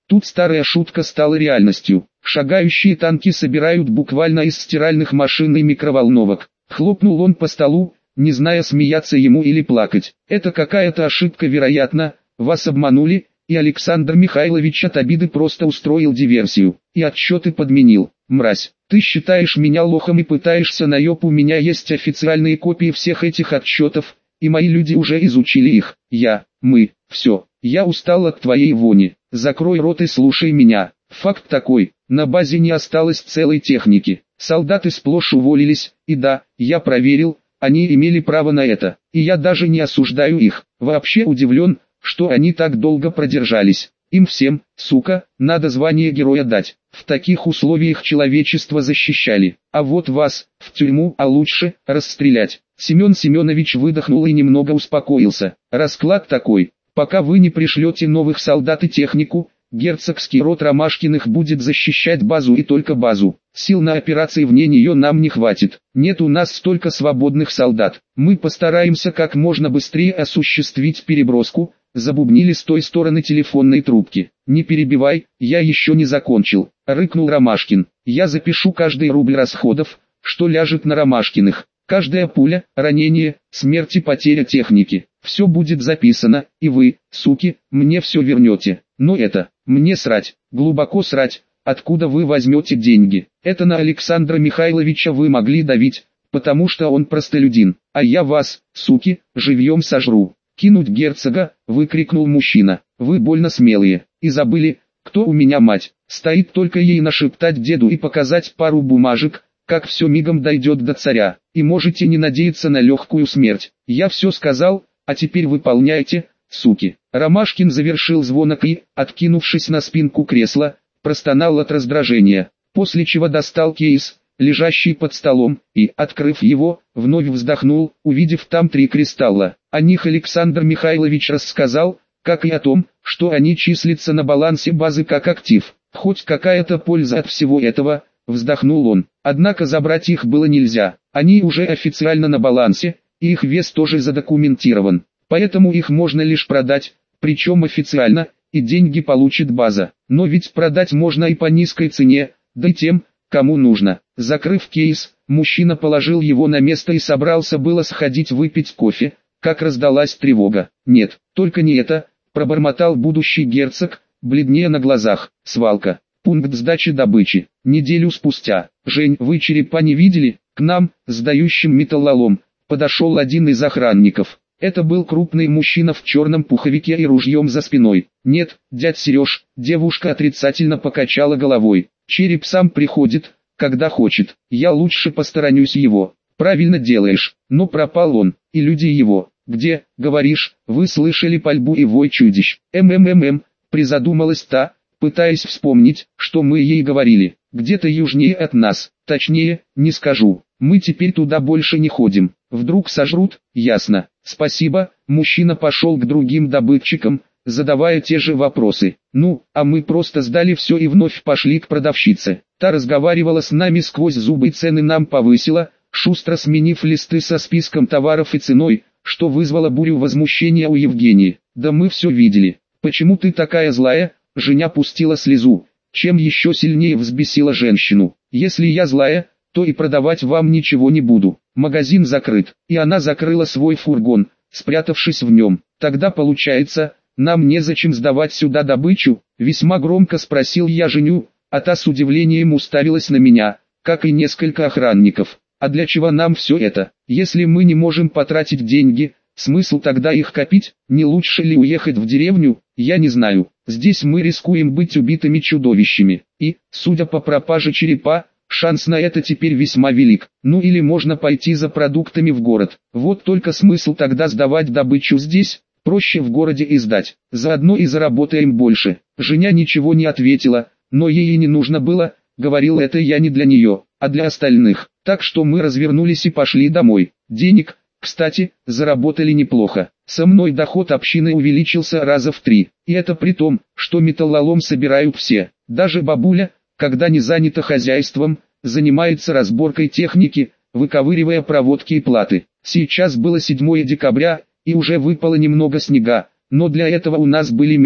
Тут старая шутка стала реальностью. Шагающие танки собирают буквально из стиральных машин и микроволновок. Хлопнул он по столу, не зная, смеяться ему или плакать. Это какая-то ошибка, вероятно, вас обманули, и Александр Михайлович от обиды просто устроил диверсию, и отчеты подменил. Мразь, ты считаешь меня лохом и пытаешься наеб, у меня есть официальные копии всех этих отчетов, и мои люди уже изучили их. Я, мы, все, я устал от твоей вони, закрой рот и слушай меня. Факт такой, на базе не осталось целой техники, солдаты сплошь уволились, и да, я проверил, они имели право на это, и я даже не осуждаю их, вообще удивлен, что они так долго продержались. Им всем, сука, надо звание героя дать. В таких условиях человечество защищали. А вот вас, в тюрьму, а лучше, расстрелять. Семен Семенович выдохнул и немного успокоился. Расклад такой. Пока вы не пришлете новых солдат и технику, герцогский род Ромашкиных будет защищать базу и только базу. Сил на операции вне нее нам не хватит. Нет у нас столько свободных солдат. Мы постараемся как можно быстрее осуществить переброску. Забубнили с той стороны телефонной трубки. «Не перебивай, я еще не закончил», — рыкнул Ромашкин. «Я запишу каждый рубль расходов, что ляжет на Ромашкиных. Каждая пуля, ранение, смерть и потеря техники. Все будет записано, и вы, суки, мне все вернете. Но это, мне срать, глубоко срать, откуда вы возьмете деньги. Это на Александра Михайловича вы могли давить, потому что он простолюдин, а я вас, суки, живьем сожру». «Кинуть герцога!» — выкрикнул мужчина. «Вы больно смелые, и забыли, кто у меня мать. Стоит только ей нашептать деду и показать пару бумажек, как все мигом дойдет до царя, и можете не надеяться на легкую смерть. Я все сказал, а теперь выполняйте, суки». Ромашкин завершил звонок и, откинувшись на спинку кресла, простонал от раздражения, после чего достал кейс, лежащий под столом, и, открыв его, вновь вздохнул, увидев там три кристалла. О них Александр Михайлович рассказал, как и о том, что они числятся на балансе базы как актив. Хоть какая-то польза от всего этого, вздохнул он. Однако забрать их было нельзя, они уже официально на балансе, и их вес тоже задокументирован. Поэтому их можно лишь продать, причем официально, и деньги получит база. Но ведь продать можно и по низкой цене, да и тем, кому нужно. Закрыв кейс, мужчина положил его на место и собрался было сходить выпить кофе, как раздалась тревога. «Нет, только не это», — пробормотал будущий герцог, бледнее на глазах. «Свалка. Пункт сдачи добычи». Неделю спустя. «Жень, вы черепа не видели?» К нам, сдающим металлолом, подошел один из охранников. Это был крупный мужчина в черном пуховике и ружьем за спиной. «Нет, дядь Сереж», — девушка отрицательно покачала головой. «Череп сам приходит, когда хочет. Я лучше посторонюсь его». «Правильно делаешь, но пропал он, и люди его. Где, говоришь, вы слышали пальбу и вой чудищ?» «МММ», призадумалась та, пытаясь вспомнить, что мы ей говорили. «Где-то южнее от нас, точнее, не скажу. Мы теперь туда больше не ходим. Вдруг сожрут?» «Ясно. Спасибо». Мужчина пошел к другим добытчикам, задавая те же вопросы. «Ну, а мы просто сдали все и вновь пошли к продавщице. Та разговаривала с нами сквозь зубы и цены нам повысила, шустро сменив листы со списком товаров и ценой, что вызвало бурю возмущения у Евгении. «Да мы все видели. Почему ты такая злая?» Женя пустила слезу, чем еще сильнее взбесила женщину. «Если я злая, то и продавать вам ничего не буду. Магазин закрыт». И она закрыла свой фургон, спрятавшись в нем. «Тогда получается, нам незачем сдавать сюда добычу?» Весьма громко спросил я Женю, а та с удивлением уставилась на меня, как и несколько охранников. «А для чего нам все это? Если мы не можем потратить деньги, смысл тогда их копить? Не лучше ли уехать в деревню? Я не знаю. Здесь мы рискуем быть убитыми чудовищами. И, судя по пропаже черепа, шанс на это теперь весьма велик. Ну или можно пойти за продуктами в город. Вот только смысл тогда сдавать добычу здесь? Проще в городе и сдать. Заодно и заработаем больше». Женя ничего не ответила, но ей и не нужно было. Говорил это я не для нее, а для остальных. Так что мы развернулись и пошли домой. Денег, кстати, заработали неплохо. Со мной доход общины увеличился раза в три. И это при том, что металлолом собирают все. Даже бабуля, когда не занята хозяйством, занимается разборкой техники, выковыривая проводки и платы. Сейчас было седьмое декабря, и уже выпало немного снега, но для этого у нас были метлы.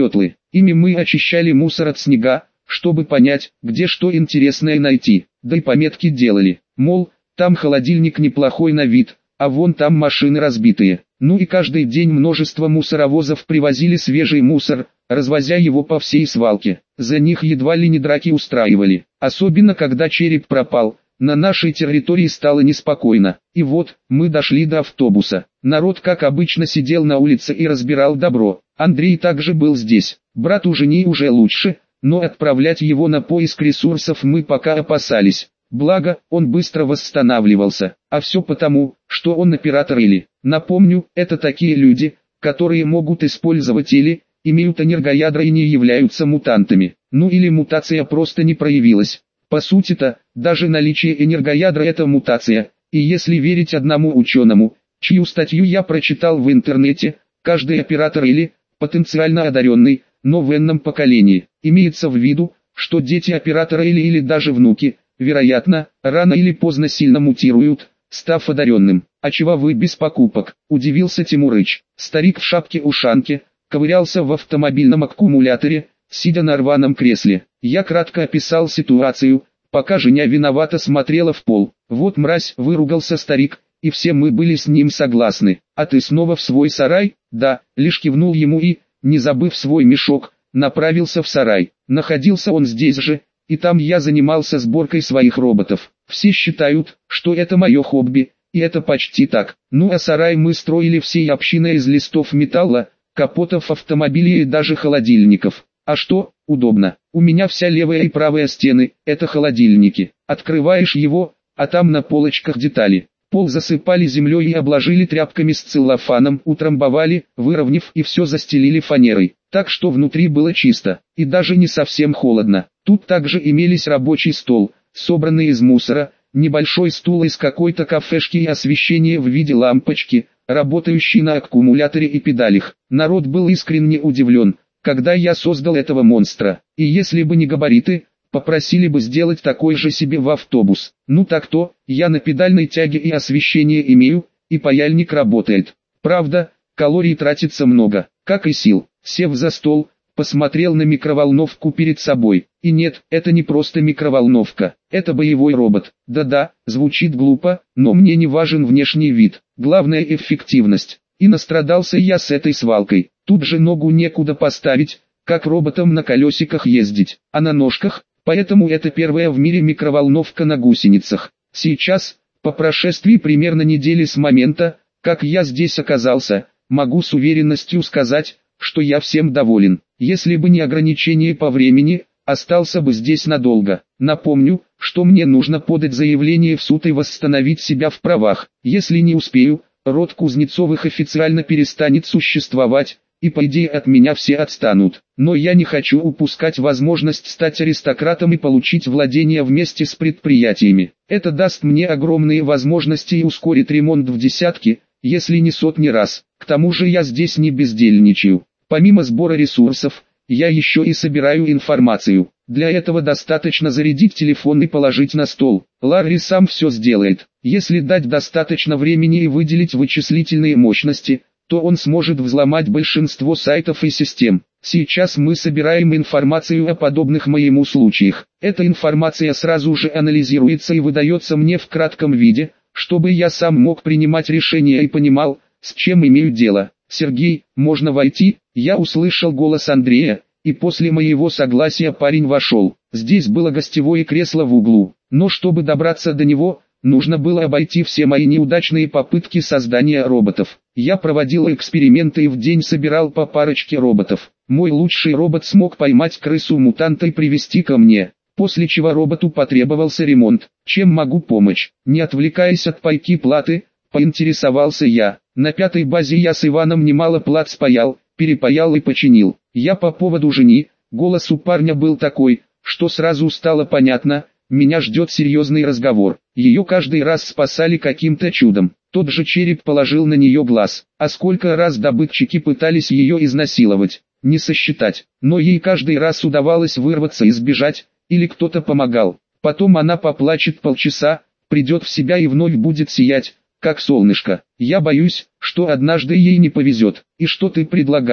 Ими мы очищали мусор от снега, чтобы понять, где что интересное найти, да и пометки делали, мол, там холодильник неплохой на вид, а вон там машины разбитые. Ну и каждый день множество мусоровозов привозили свежий мусор, развозя его по всей свалке. За них едва ли не драки устраивали, особенно когда череп пропал. На нашей территории стало неспокойно. И вот, мы дошли до автобуса. Народ как обычно сидел на улице и разбирал добро. Андрей также был здесь. Брату жени уже лучше, но отправлять его на поиск ресурсов мы пока опасались. Благо, он быстро восстанавливался. А все потому, что он оператор или, напомню, это такие люди, которые могут использовать или, имеют энергоядра и не являются мутантами. Ну или мутация просто не проявилась. По сути-то, даже наличие энергоядра – это мутация, и если верить одному ученому, чью статью я прочитал в интернете, каждый оператор или, потенциально одаренный, но в энном поколении, имеется в виду, что дети оператора или или даже внуки, вероятно, рано или поздно сильно мутируют, став одаренным. «А чего вы без покупок?» – удивился Тимурыч. Старик в шапке-ушанке, ковырялся в автомобильном аккумуляторе, сидя на рваном кресле. Я кратко описал ситуацию, пока Женя виновато смотрела в пол. «Вот мразь», — выругался старик, и все мы были с ним согласны. «А ты снова в свой сарай?» «Да», — лишь кивнул ему и, не забыв свой мешок, направился в сарай. Находился он здесь же, и там я занимался сборкой своих роботов. Все считают, что это мое хобби, и это почти так. Ну а сарай мы строили всей общиной из листов металла, капотов автомобилей и даже холодильников. А что, удобно, у меня вся левая и правая стены, это холодильники. Открываешь его, а там на полочках детали. Пол засыпали землей и обложили тряпками с целлофаном, утрамбовали, выровняв и все застелили фанерой. Так что внутри было чисто, и даже не совсем холодно. Тут также имелись рабочий стол, собранный из мусора, небольшой стул из какой-то кафешки и освещение в виде лампочки, работающей на аккумуляторе и педалях. Народ был искренне удивлен, когда я создал этого монстра, и если бы не габариты, попросили бы сделать такой же себе в автобус. Ну так то, я на педальной тяге и освещение имею, и паяльник работает. Правда, калорий тратится много, как и сил. Сев за стол, посмотрел на микроволновку перед собой. И нет, это не просто микроволновка, это боевой робот. Да-да, звучит глупо, но мне не важен внешний вид, главное эффективность. И настрадался я с этой свалкой. Тут же ногу некуда поставить, как роботам на колесиках ездить, а на ножках, поэтому это первая в мире микроволновка на гусеницах. Сейчас, по прошествии примерно недели с момента, как я здесь оказался, могу с уверенностью сказать, что я всем доволен. Если бы не ограничение по времени, остался бы здесь надолго. Напомню, что мне нужно подать заявление в суд и восстановить себя в правах. Если не успею, род Кузнецовых официально перестанет существовать, и по идее от меня все отстанут. Но я не хочу упускать возможность стать аристократом и получить владения вместе с предприятиями. Это даст мне огромные возможности и ускорит ремонт в десятки, если не сотни раз. К тому же я здесь не бездельничаю. Помимо сбора ресурсов, я еще и собираю информацию. Для этого достаточно зарядить телефон и положить на стол. Ларри сам все сделает. Если дать достаточно времени и выделить вычислительные мощности, то он сможет взломать большинство сайтов и систем. Сейчас мы собираем информацию о подобных моему случаях. Эта информация сразу же анализируется и выдается мне в кратком виде, чтобы я сам мог принимать решения и понимал, с чем имею дело. «Сергей, можно войти?» Я услышал голос Андрея, и после моего согласия парень вошел. Здесь было гостевое кресло в углу, но чтобы добраться до него, нужно было обойти все мои неудачные попытки создания роботов. Я проводил эксперименты и в день собирал по парочке роботов. Мой лучший робот смог поймать крысу-мутанта и привести ко мне, после чего роботу потребовался ремонт. Чем могу помочь? Не отвлекаясь от пайки платы, поинтересовался я. На пятой базе я с Иваном немало плат спаял, перепаял и починил. Я по поводу жени, голос у парня был такой, что сразу стало понятно, меня ждет серьезный разговор. Ее каждый раз спасали каким-то чудом. Тот же череп положил на нее глаз. А сколько раз добытчики пытались ее изнасиловать, не сосчитать. Но ей каждый раз удавалось вырваться и сбежать, или кто-то помогал. Потом она поплачет полчаса, придет в себя и вновь будет сиять, как солнышко. Я боюсь, что однажды ей не повезет. И что ты предлагаешь?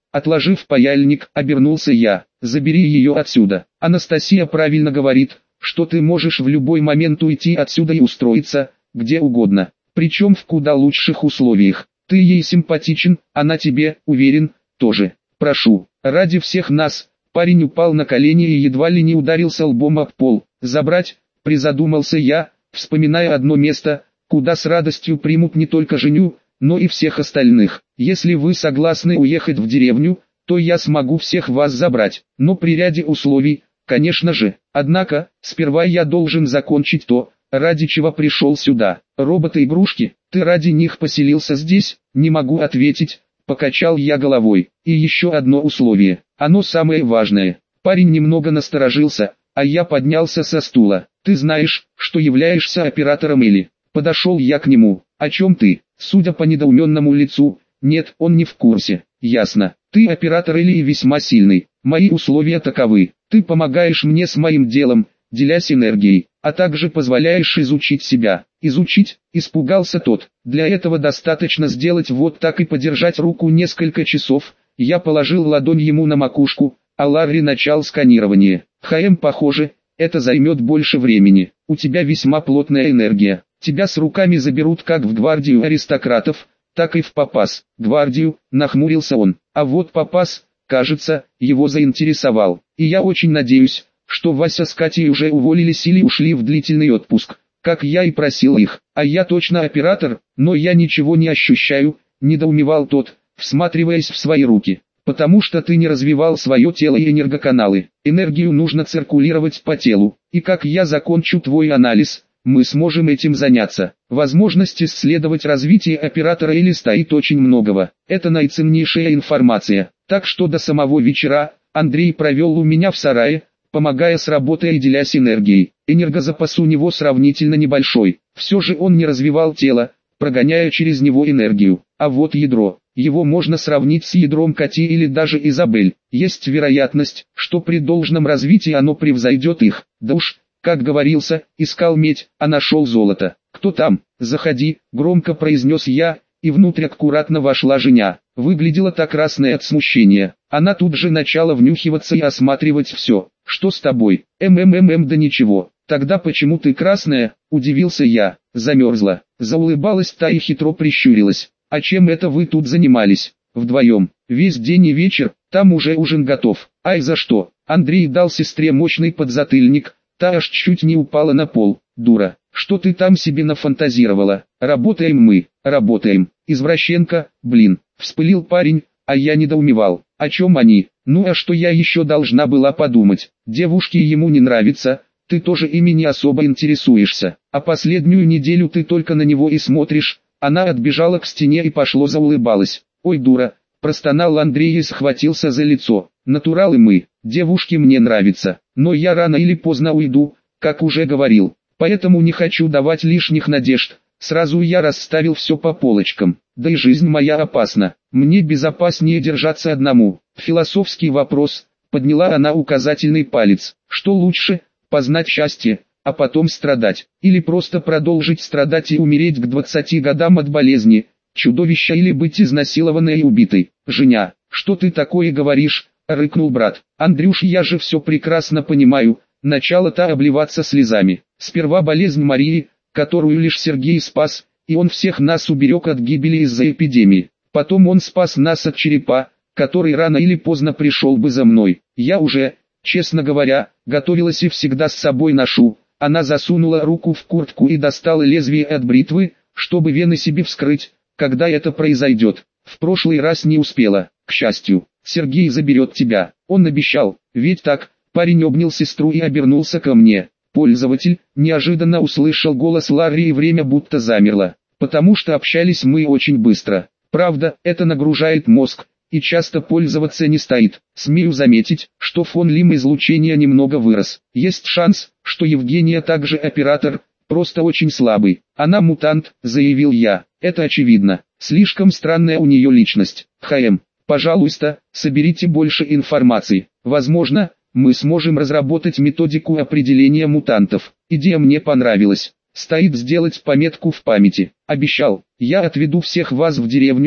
Отложив паяльник, обернулся я. Забери ее отсюда. Анастасия правильно говорит, что ты можешь в любой момент уйти отсюда и устроиться, где угодно. Причем в куда лучших условиях. Ты ей симпатичен, она тебе, уверен, тоже. Прошу, ради всех нас. Парень упал на колени и едва ли не ударился лбом об пол. Забрать, призадумался я, вспоминая одно место, куда с радостью примут не только Женю, но и всех остальных. Если вы согласны уехать в деревню, то я смогу всех вас забрать, но при ряде условий, конечно же. Однако, сперва я должен закончить то, ради чего пришел сюда. Роботы-игрушки, ты ради них поселился здесь? Не могу ответить, покачал я головой. И еще одно условие, оно самое важное. Парень немного насторожился, а я поднялся со стула. Ты знаешь, что являешься оператором или? Подошел я к нему. О чем ты? Судя по недоуменному лицу, нет, он не в курсе. Ясно. Ты оператор или и весьма сильный. Мои условия таковы. Ты помогаешь мне с моим делом, делясь энергией, а также позволяешь изучить себя. Изучить? Испугался тот. Для этого достаточно сделать вот так и подержать руку несколько часов. Я положил ладонь ему на макушку, а Ларри начал сканирование. ХМ, похоже, это займет больше времени. У тебя весьма плотная энергия. Тебя с руками заберут как в гвардию аристократов, так и в попас. Гвардию, нахмурился он. А вот попас, кажется, его заинтересовал. И я очень надеюсь, что Вася с Катей уже уволились или ушли в длительный отпуск, как я и просил их. А я точно оператор, но я ничего не ощущаю, недоумевал тот, всматриваясь в свои руки. Потому что ты не развивал свое тело и энергоканалы. Энергию нужно циркулировать по телу. И как я закончу твой анализ, мы сможем этим заняться. Возможность исследовать развитие оператора или стоит очень многого. Это наиценнейшая информация. Так что до самого вечера Андрей провел у меня в сарае, помогая с работой и делясь энергией. Энергозапас у него сравнительно небольшой. Все же он не развивал тело, прогоняя через него энергию. А вот ядро. Его можно сравнить с ядром Кати или даже Изабель. Есть вероятность, что при должном развитии оно превзойдет их. Да уж, как говорился, искал медь, а нашел золото. «Кто там? Заходи», — громко произнес я, и внутрь аккуратно вошла Женя. Выглядела так красная от смущения. Она тут же начала внюхиваться и осматривать все. «Что с тобой? МММ, да ничего. Тогда почему ты красная?» — удивился я. «Замерзла». Заулыбалась та и хитро прищурилась. «А чем это вы тут занимались? Вдвоем. Весь день и вечер, там уже ужин готов». «Ай, за что?» Андрей дал сестре мощный подзатыльник, та аж чуть не упала на пол. «Дура, что ты там себе нафантазировала? Работаем мы, работаем. Извращенка, блин», вспылил парень, а я недоумевал. «О чем они? Ну а что я еще должна была подумать? Девушки ему не нравятся, ты тоже ими не особо интересуешься, а последнюю неделю ты только на него и смотришь». Она отбежала к стене и пошло заулыбалась. «Ой, дура», простонал Андрей и схватился за лицо. «Натуралы мы, девушки мне нравятся, но я рано или поздно уйду, как уже говорил, поэтому не хочу давать лишних надежд». Сразу я расставил все по полочкам. Да и жизнь моя опасна, мне безопаснее держаться одному. Философский вопрос, подняла она указательный палец. Что лучше, познать счастье, а потом страдать, или просто продолжить страдать и умереть к двадцати годам от болезни, чудовища, или быть изнасилованной и убитой? «Женя, что ты такое говоришь?» — рыкнул брат. «Андрюш, я же все прекрасно понимаю». Начала-то обливаться слезами. Сперва болезнь Марии, которую лишь Сергей спас, и он всех нас уберег от гибели из-за эпидемии. Потом он спас нас от черепа, который рано или поздно пришел бы за мной. Я уже, честно говоря, готовилась и всегда с собой ношу. Она засунула руку в куртку и достала лезвие от бритвы, чтобы вены себе вскрыть, когда это произойдет. В прошлый раз не успела. К счастью, Сергей заберет тебя. Он обещал, ведь так? Парень обнял сестру и обернулся ко мне. «Пользователь», неожиданно услышал голос Ларри, и время будто замерло, потому что общались мы очень быстро. Правда, это нагружает мозг, и часто пользоваться не стоит. Смею заметить, что фон лим-излучения немного вырос. Есть шанс, что Евгения также оператор, просто очень слабый. Она мутант, заявил я. Это очевидно. Слишком странная у нее личность. ХМ, пожалуйста, соберите больше информации. Возможно, мы сможем разработать методику определения мутантов. Идея мне понравилась. Стоит сделать пометку в памяти. Обещал, я отведу всех вас в деревню,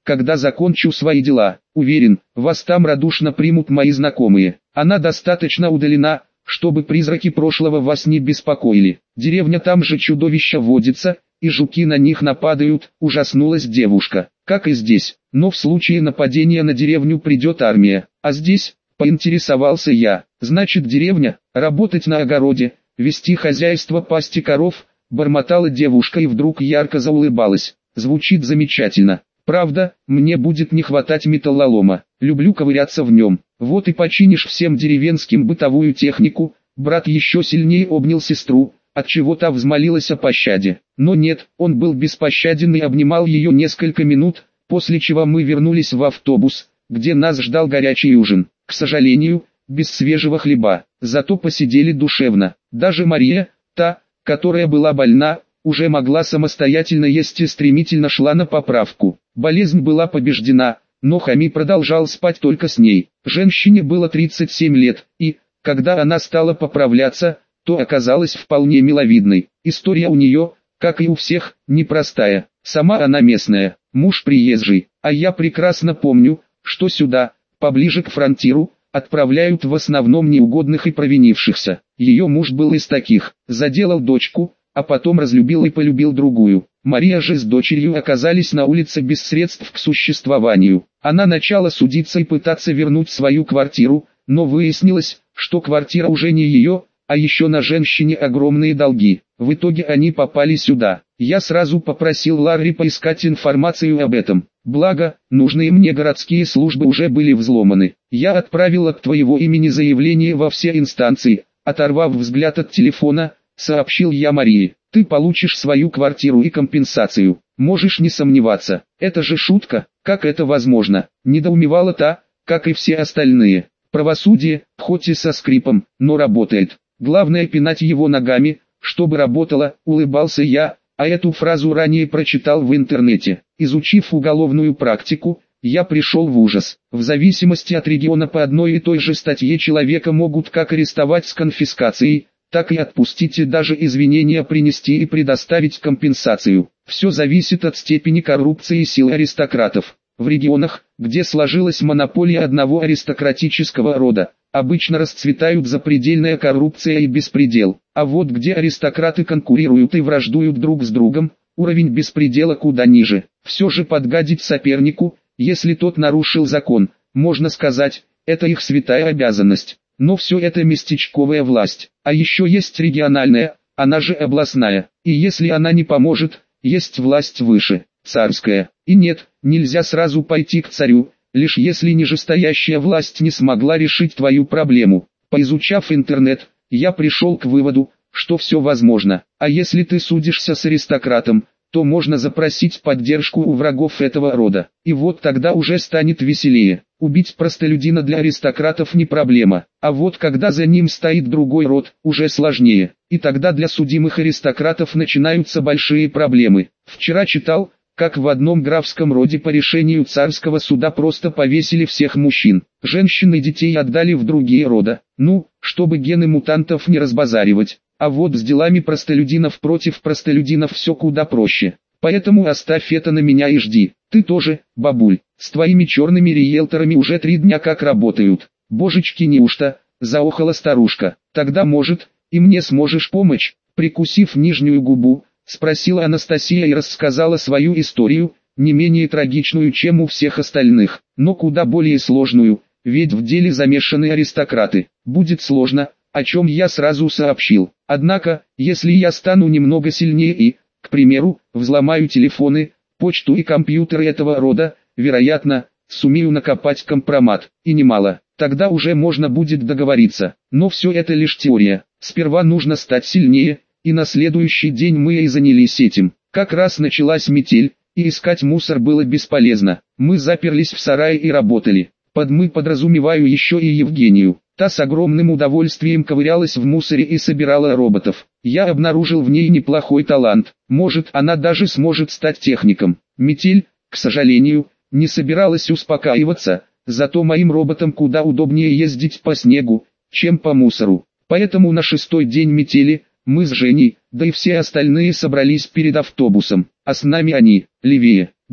когда закончу свои дела. Уверен, вас там радушно примут мои знакомые. Она достаточно удалена, чтобы призраки прошлого вас не беспокоили. Деревня, там же чудовища водится, и жуки на них нападают, ужаснулась девушка. Как и здесь, но в случае нападения на деревню придет армия. А здесь, поинтересовался я, значит деревня, работать на огороде, вести хозяйство, пасти коров, бормотала девушка и вдруг ярко заулыбалась. Звучит замечательно. Правда, мне будет не хватать металлолома, люблю ковыряться в нем. Вот и починишь всем деревенским бытовую технику. Брат еще сильнее обнял сестру, отчего та взмолилась о пощаде. Но нет, он был беспощаден и обнимал ее несколько минут, после чего мы вернулись в автобус, где нас ждал горячий ужин. К сожалению, без свежего хлеба, зато посидели душевно. Даже Мария, та, которая была больна, уже могла самостоятельно есть и стремительно шла на поправку. Болезнь была побеждена, но Хами продолжал спать только с ней. Женщине было тридцать семь лет, и, когда она стала поправляться, то оказалась вполне миловидной. История у нее, как и у всех, непростая. Сама она местная, муж приезжий, а я прекрасно помню, что сюда, поближе к фронтиру, отправляют в основном неугодных и провинившихся. Ее муж был из таких, заделал дочку, а потом разлюбил и полюбил другую. Мария же с дочерью оказались на улице без средств к существованию. Она начала судиться и пытаться вернуть свою квартиру, но выяснилось, что квартира уже не ее, а еще на женщине огромные долги. В итоге они попали сюда. Я сразу попросил Ларри поискать информацию об этом. Благо, нужные мне городские службы уже были взломаны. Я отправил от твоего имени заявление во все инстанции. Оторвав взгляд от телефона, сообщил я Марии. Ты получишь свою квартиру и компенсацию. Можешь не сомневаться. Это же шутка, как это возможно? Недоумевала та, как и все остальные. Правосудие, хоть и со скрипом, но работает. Главное пинать его ногами, чтобы работало, улыбался я, а эту фразу ранее прочитал в интернете. Изучив уголовную практику, я пришел в ужас. В зависимости от региона по одной и той же статье человека могут как арестовать с конфискацией, так и отпустить и даже извинения принести и предоставить компенсацию. Все зависит от степени коррупции и сил аристократов. В регионах, где сложилась монополия одного аристократического рода, обычно расцветают запредельная коррупция и беспредел. А вот где аристократы конкурируют и враждуют друг с другом, уровень беспредела куда ниже. Все же подгадить сопернику, если тот нарушил закон, можно сказать, это их святая обязанность. Но все это местечковая власть. А еще есть региональная, она же областная. И если она не поможет, есть власть выше, царская. И нет, нельзя сразу пойти к царю, лишь если нижестоящая власть не смогла решить твою проблему. Поизучав интернет, я пришел к выводу, что все возможно. А если ты судишься с аристократом, то можно запросить поддержку у врагов этого рода. И вот тогда уже станет веселее. Убить простолюдина для аристократов не проблема. А вот когда за ним стоит другой род, уже сложнее. И тогда для судимых аристократов начинаются большие проблемы. Вчера читал, как в одном графском роде по решению царского суда просто повесили всех мужчин. Женщин и детей отдали в другие рода. Ну, чтобы гены мутантов не разбазаривать. А вот с делами простолюдинов против простолюдинов все куда проще. Поэтому оставь это на меня и жди. Ты тоже, бабуль, с твоими черными риэлторами уже три дня как работают. Божечки, неужто? Заохала старушка. Тогда может, и мне сможешь помочь? Прикусив нижнюю губу, спросила Анастасия и рассказала свою историю, не менее трагичную, чем у всех остальных, но куда более сложную, ведь в деле замешаны аристократы. Будет сложно, о чем я сразу сообщил. Однако, если я стану немного сильнее и, к примеру, взломаю телефоны, почту и компьютеры этого рода, вероятно, сумею накопать компромат, и немало, тогда уже можно будет договориться. Но все это лишь теория, сперва нужно стать сильнее, и на следующий день мы и занялись этим. Как раз началась метель, и искать мусор было бесполезно. Мы заперлись в сарае и работали. Под «мы» подразумеваю еще и Евгению. Та с огромным удовольствием ковырялась в мусоре и собирала роботов. Я обнаружил в ней неплохой талант. Может, она даже сможет стать техником. Метель, к сожалению, не собиралась успокаиваться, зато моим роботам куда удобнее ездить по снегу, чем по мусору. Поэтому на шестой день метели, мы с Женей, да и все остальные собрались перед автобусом. А с нами они, левее, бей.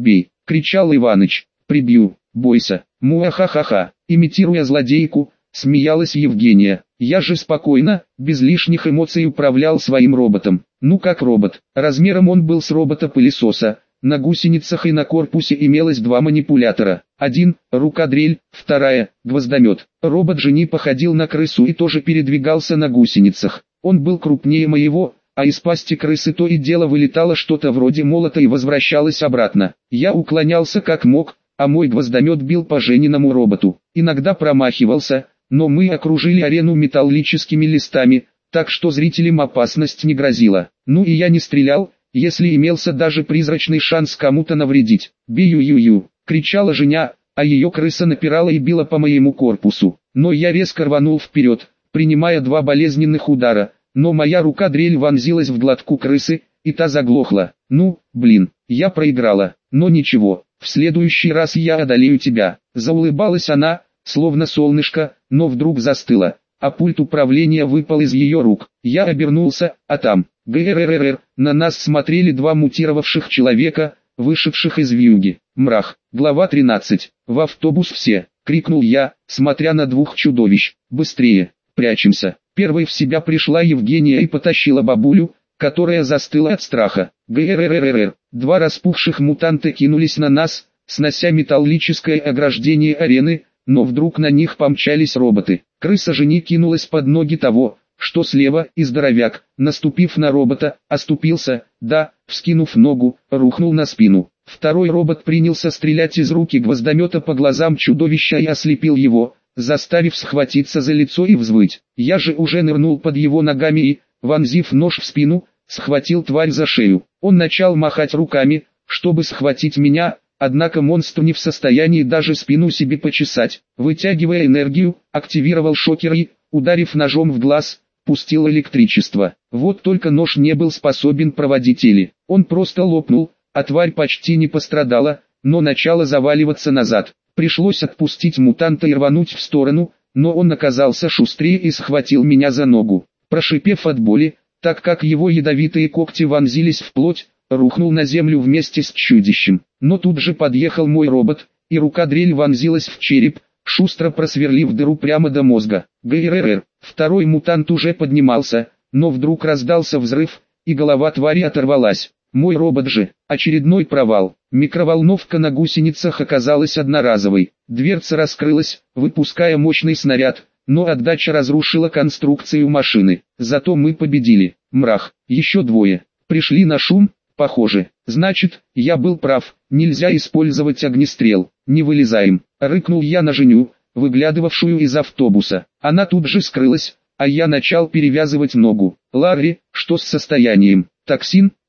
кричал Иваныч. «Прибью, бойся, муахахаха», имитируя злодейку, смеялась Евгения. Я же спокойно, без лишних эмоций управлял своим роботом. Ну как робот, размером он был с робота-пылесоса. На гусеницах и на корпусе имелось два манипулятора. Один – рукодрель, вторая – гвоздомет. Робот же не походил на крысу и тоже передвигался на гусеницах. Он был крупнее моего, а из пасти крысы то и дело вылетало что-то вроде молота и возвращалось обратно. Я уклонялся как мог, а мой гвоздомет бил по Жениному роботу. Иногда промахивался, но мы окружили арену металлическими листами, так что зрителям опасность не грозила. Ну и я не стрелял, если имелся даже призрачный шанс кому-то навредить. «Бию-ю-ю!» — кричала Женя, а ее крыса напирала и била по моему корпусу. Но я резко рванул вперед, принимая два болезненных удара, но моя рука-дрель вонзилась в глотку крысы, и та заглохла. Ну, блин, я проиграла, но ничего, в следующий раз я одолею тебя. Заулыбалась она, словно солнышко, но вдруг застыла, а пульт управления выпал из ее рук. Я обернулся, а там... ГРРР, на нас смотрели два мутировавших человека, вышедших из вьюги. Мрах, глава тринадцать. В автобус все, крикнул я, смотря на двух чудовищ. Быстрее, прячемся. Первой в себя пришла Евгения и потащила бабулю, которая застыла от страха. ГРРРР, два распухших мутанта кинулись на нас, снося металлическое ограждение арены, но вдруг на них помчались роботы. Крыса Жени кинулась под ноги того, что слева, и здоровяк, наступив на робота, оступился, да, вскинув ногу, рухнул на спину. Второй робот принялся стрелять из руки гвоздомета по глазам чудовища и ослепил его, заставив схватиться за лицо и взвыть. Я же уже нырнул под его ногами и, вонзив нож в спину, схватил тварь за шею. Он начал махать руками, чтобы схватить меня, однако монстр не в состоянии даже спину себе почесать. Вытягивая энергию, активировал шокер и, ударив ножом в глаз, пустил электричество. Вот только нож не был способен проводить или. Он просто лопнул, а тварь почти не пострадала, но начала заваливаться назад. Пришлось отпустить мутанта и рвануть в сторону, но он оказался шустрее и схватил меня за ногу. Прошипев от боли, так как его ядовитые когти вонзились в плоть, рухнул на землю вместе с чудищем. Но тут же подъехал мой робот, и рука-дрель вонзилась в череп, шустро просверлив дыру прямо до мозга. ГРРР. Второй мутант уже поднимался, но вдруг раздался взрыв, и голова твари оторвалась. Мой робот же, очередной провал. Микроволновка на гусеницах оказалась одноразовой. Дверца раскрылась, выпуская мощный снаряд, но отдача разрушила конструкцию машины. Зато мы победили. Мрах, еще двое. Пришли на шум, похоже. Значит, я был прав, нельзя использовать огнестрел. Не вылезаем. Рыкнул я на Женю, выглядывавшую из автобуса. Она тут же скрылась, а я начал перевязывать ногу. «Ларри, что с состоянием?» «Токсин»,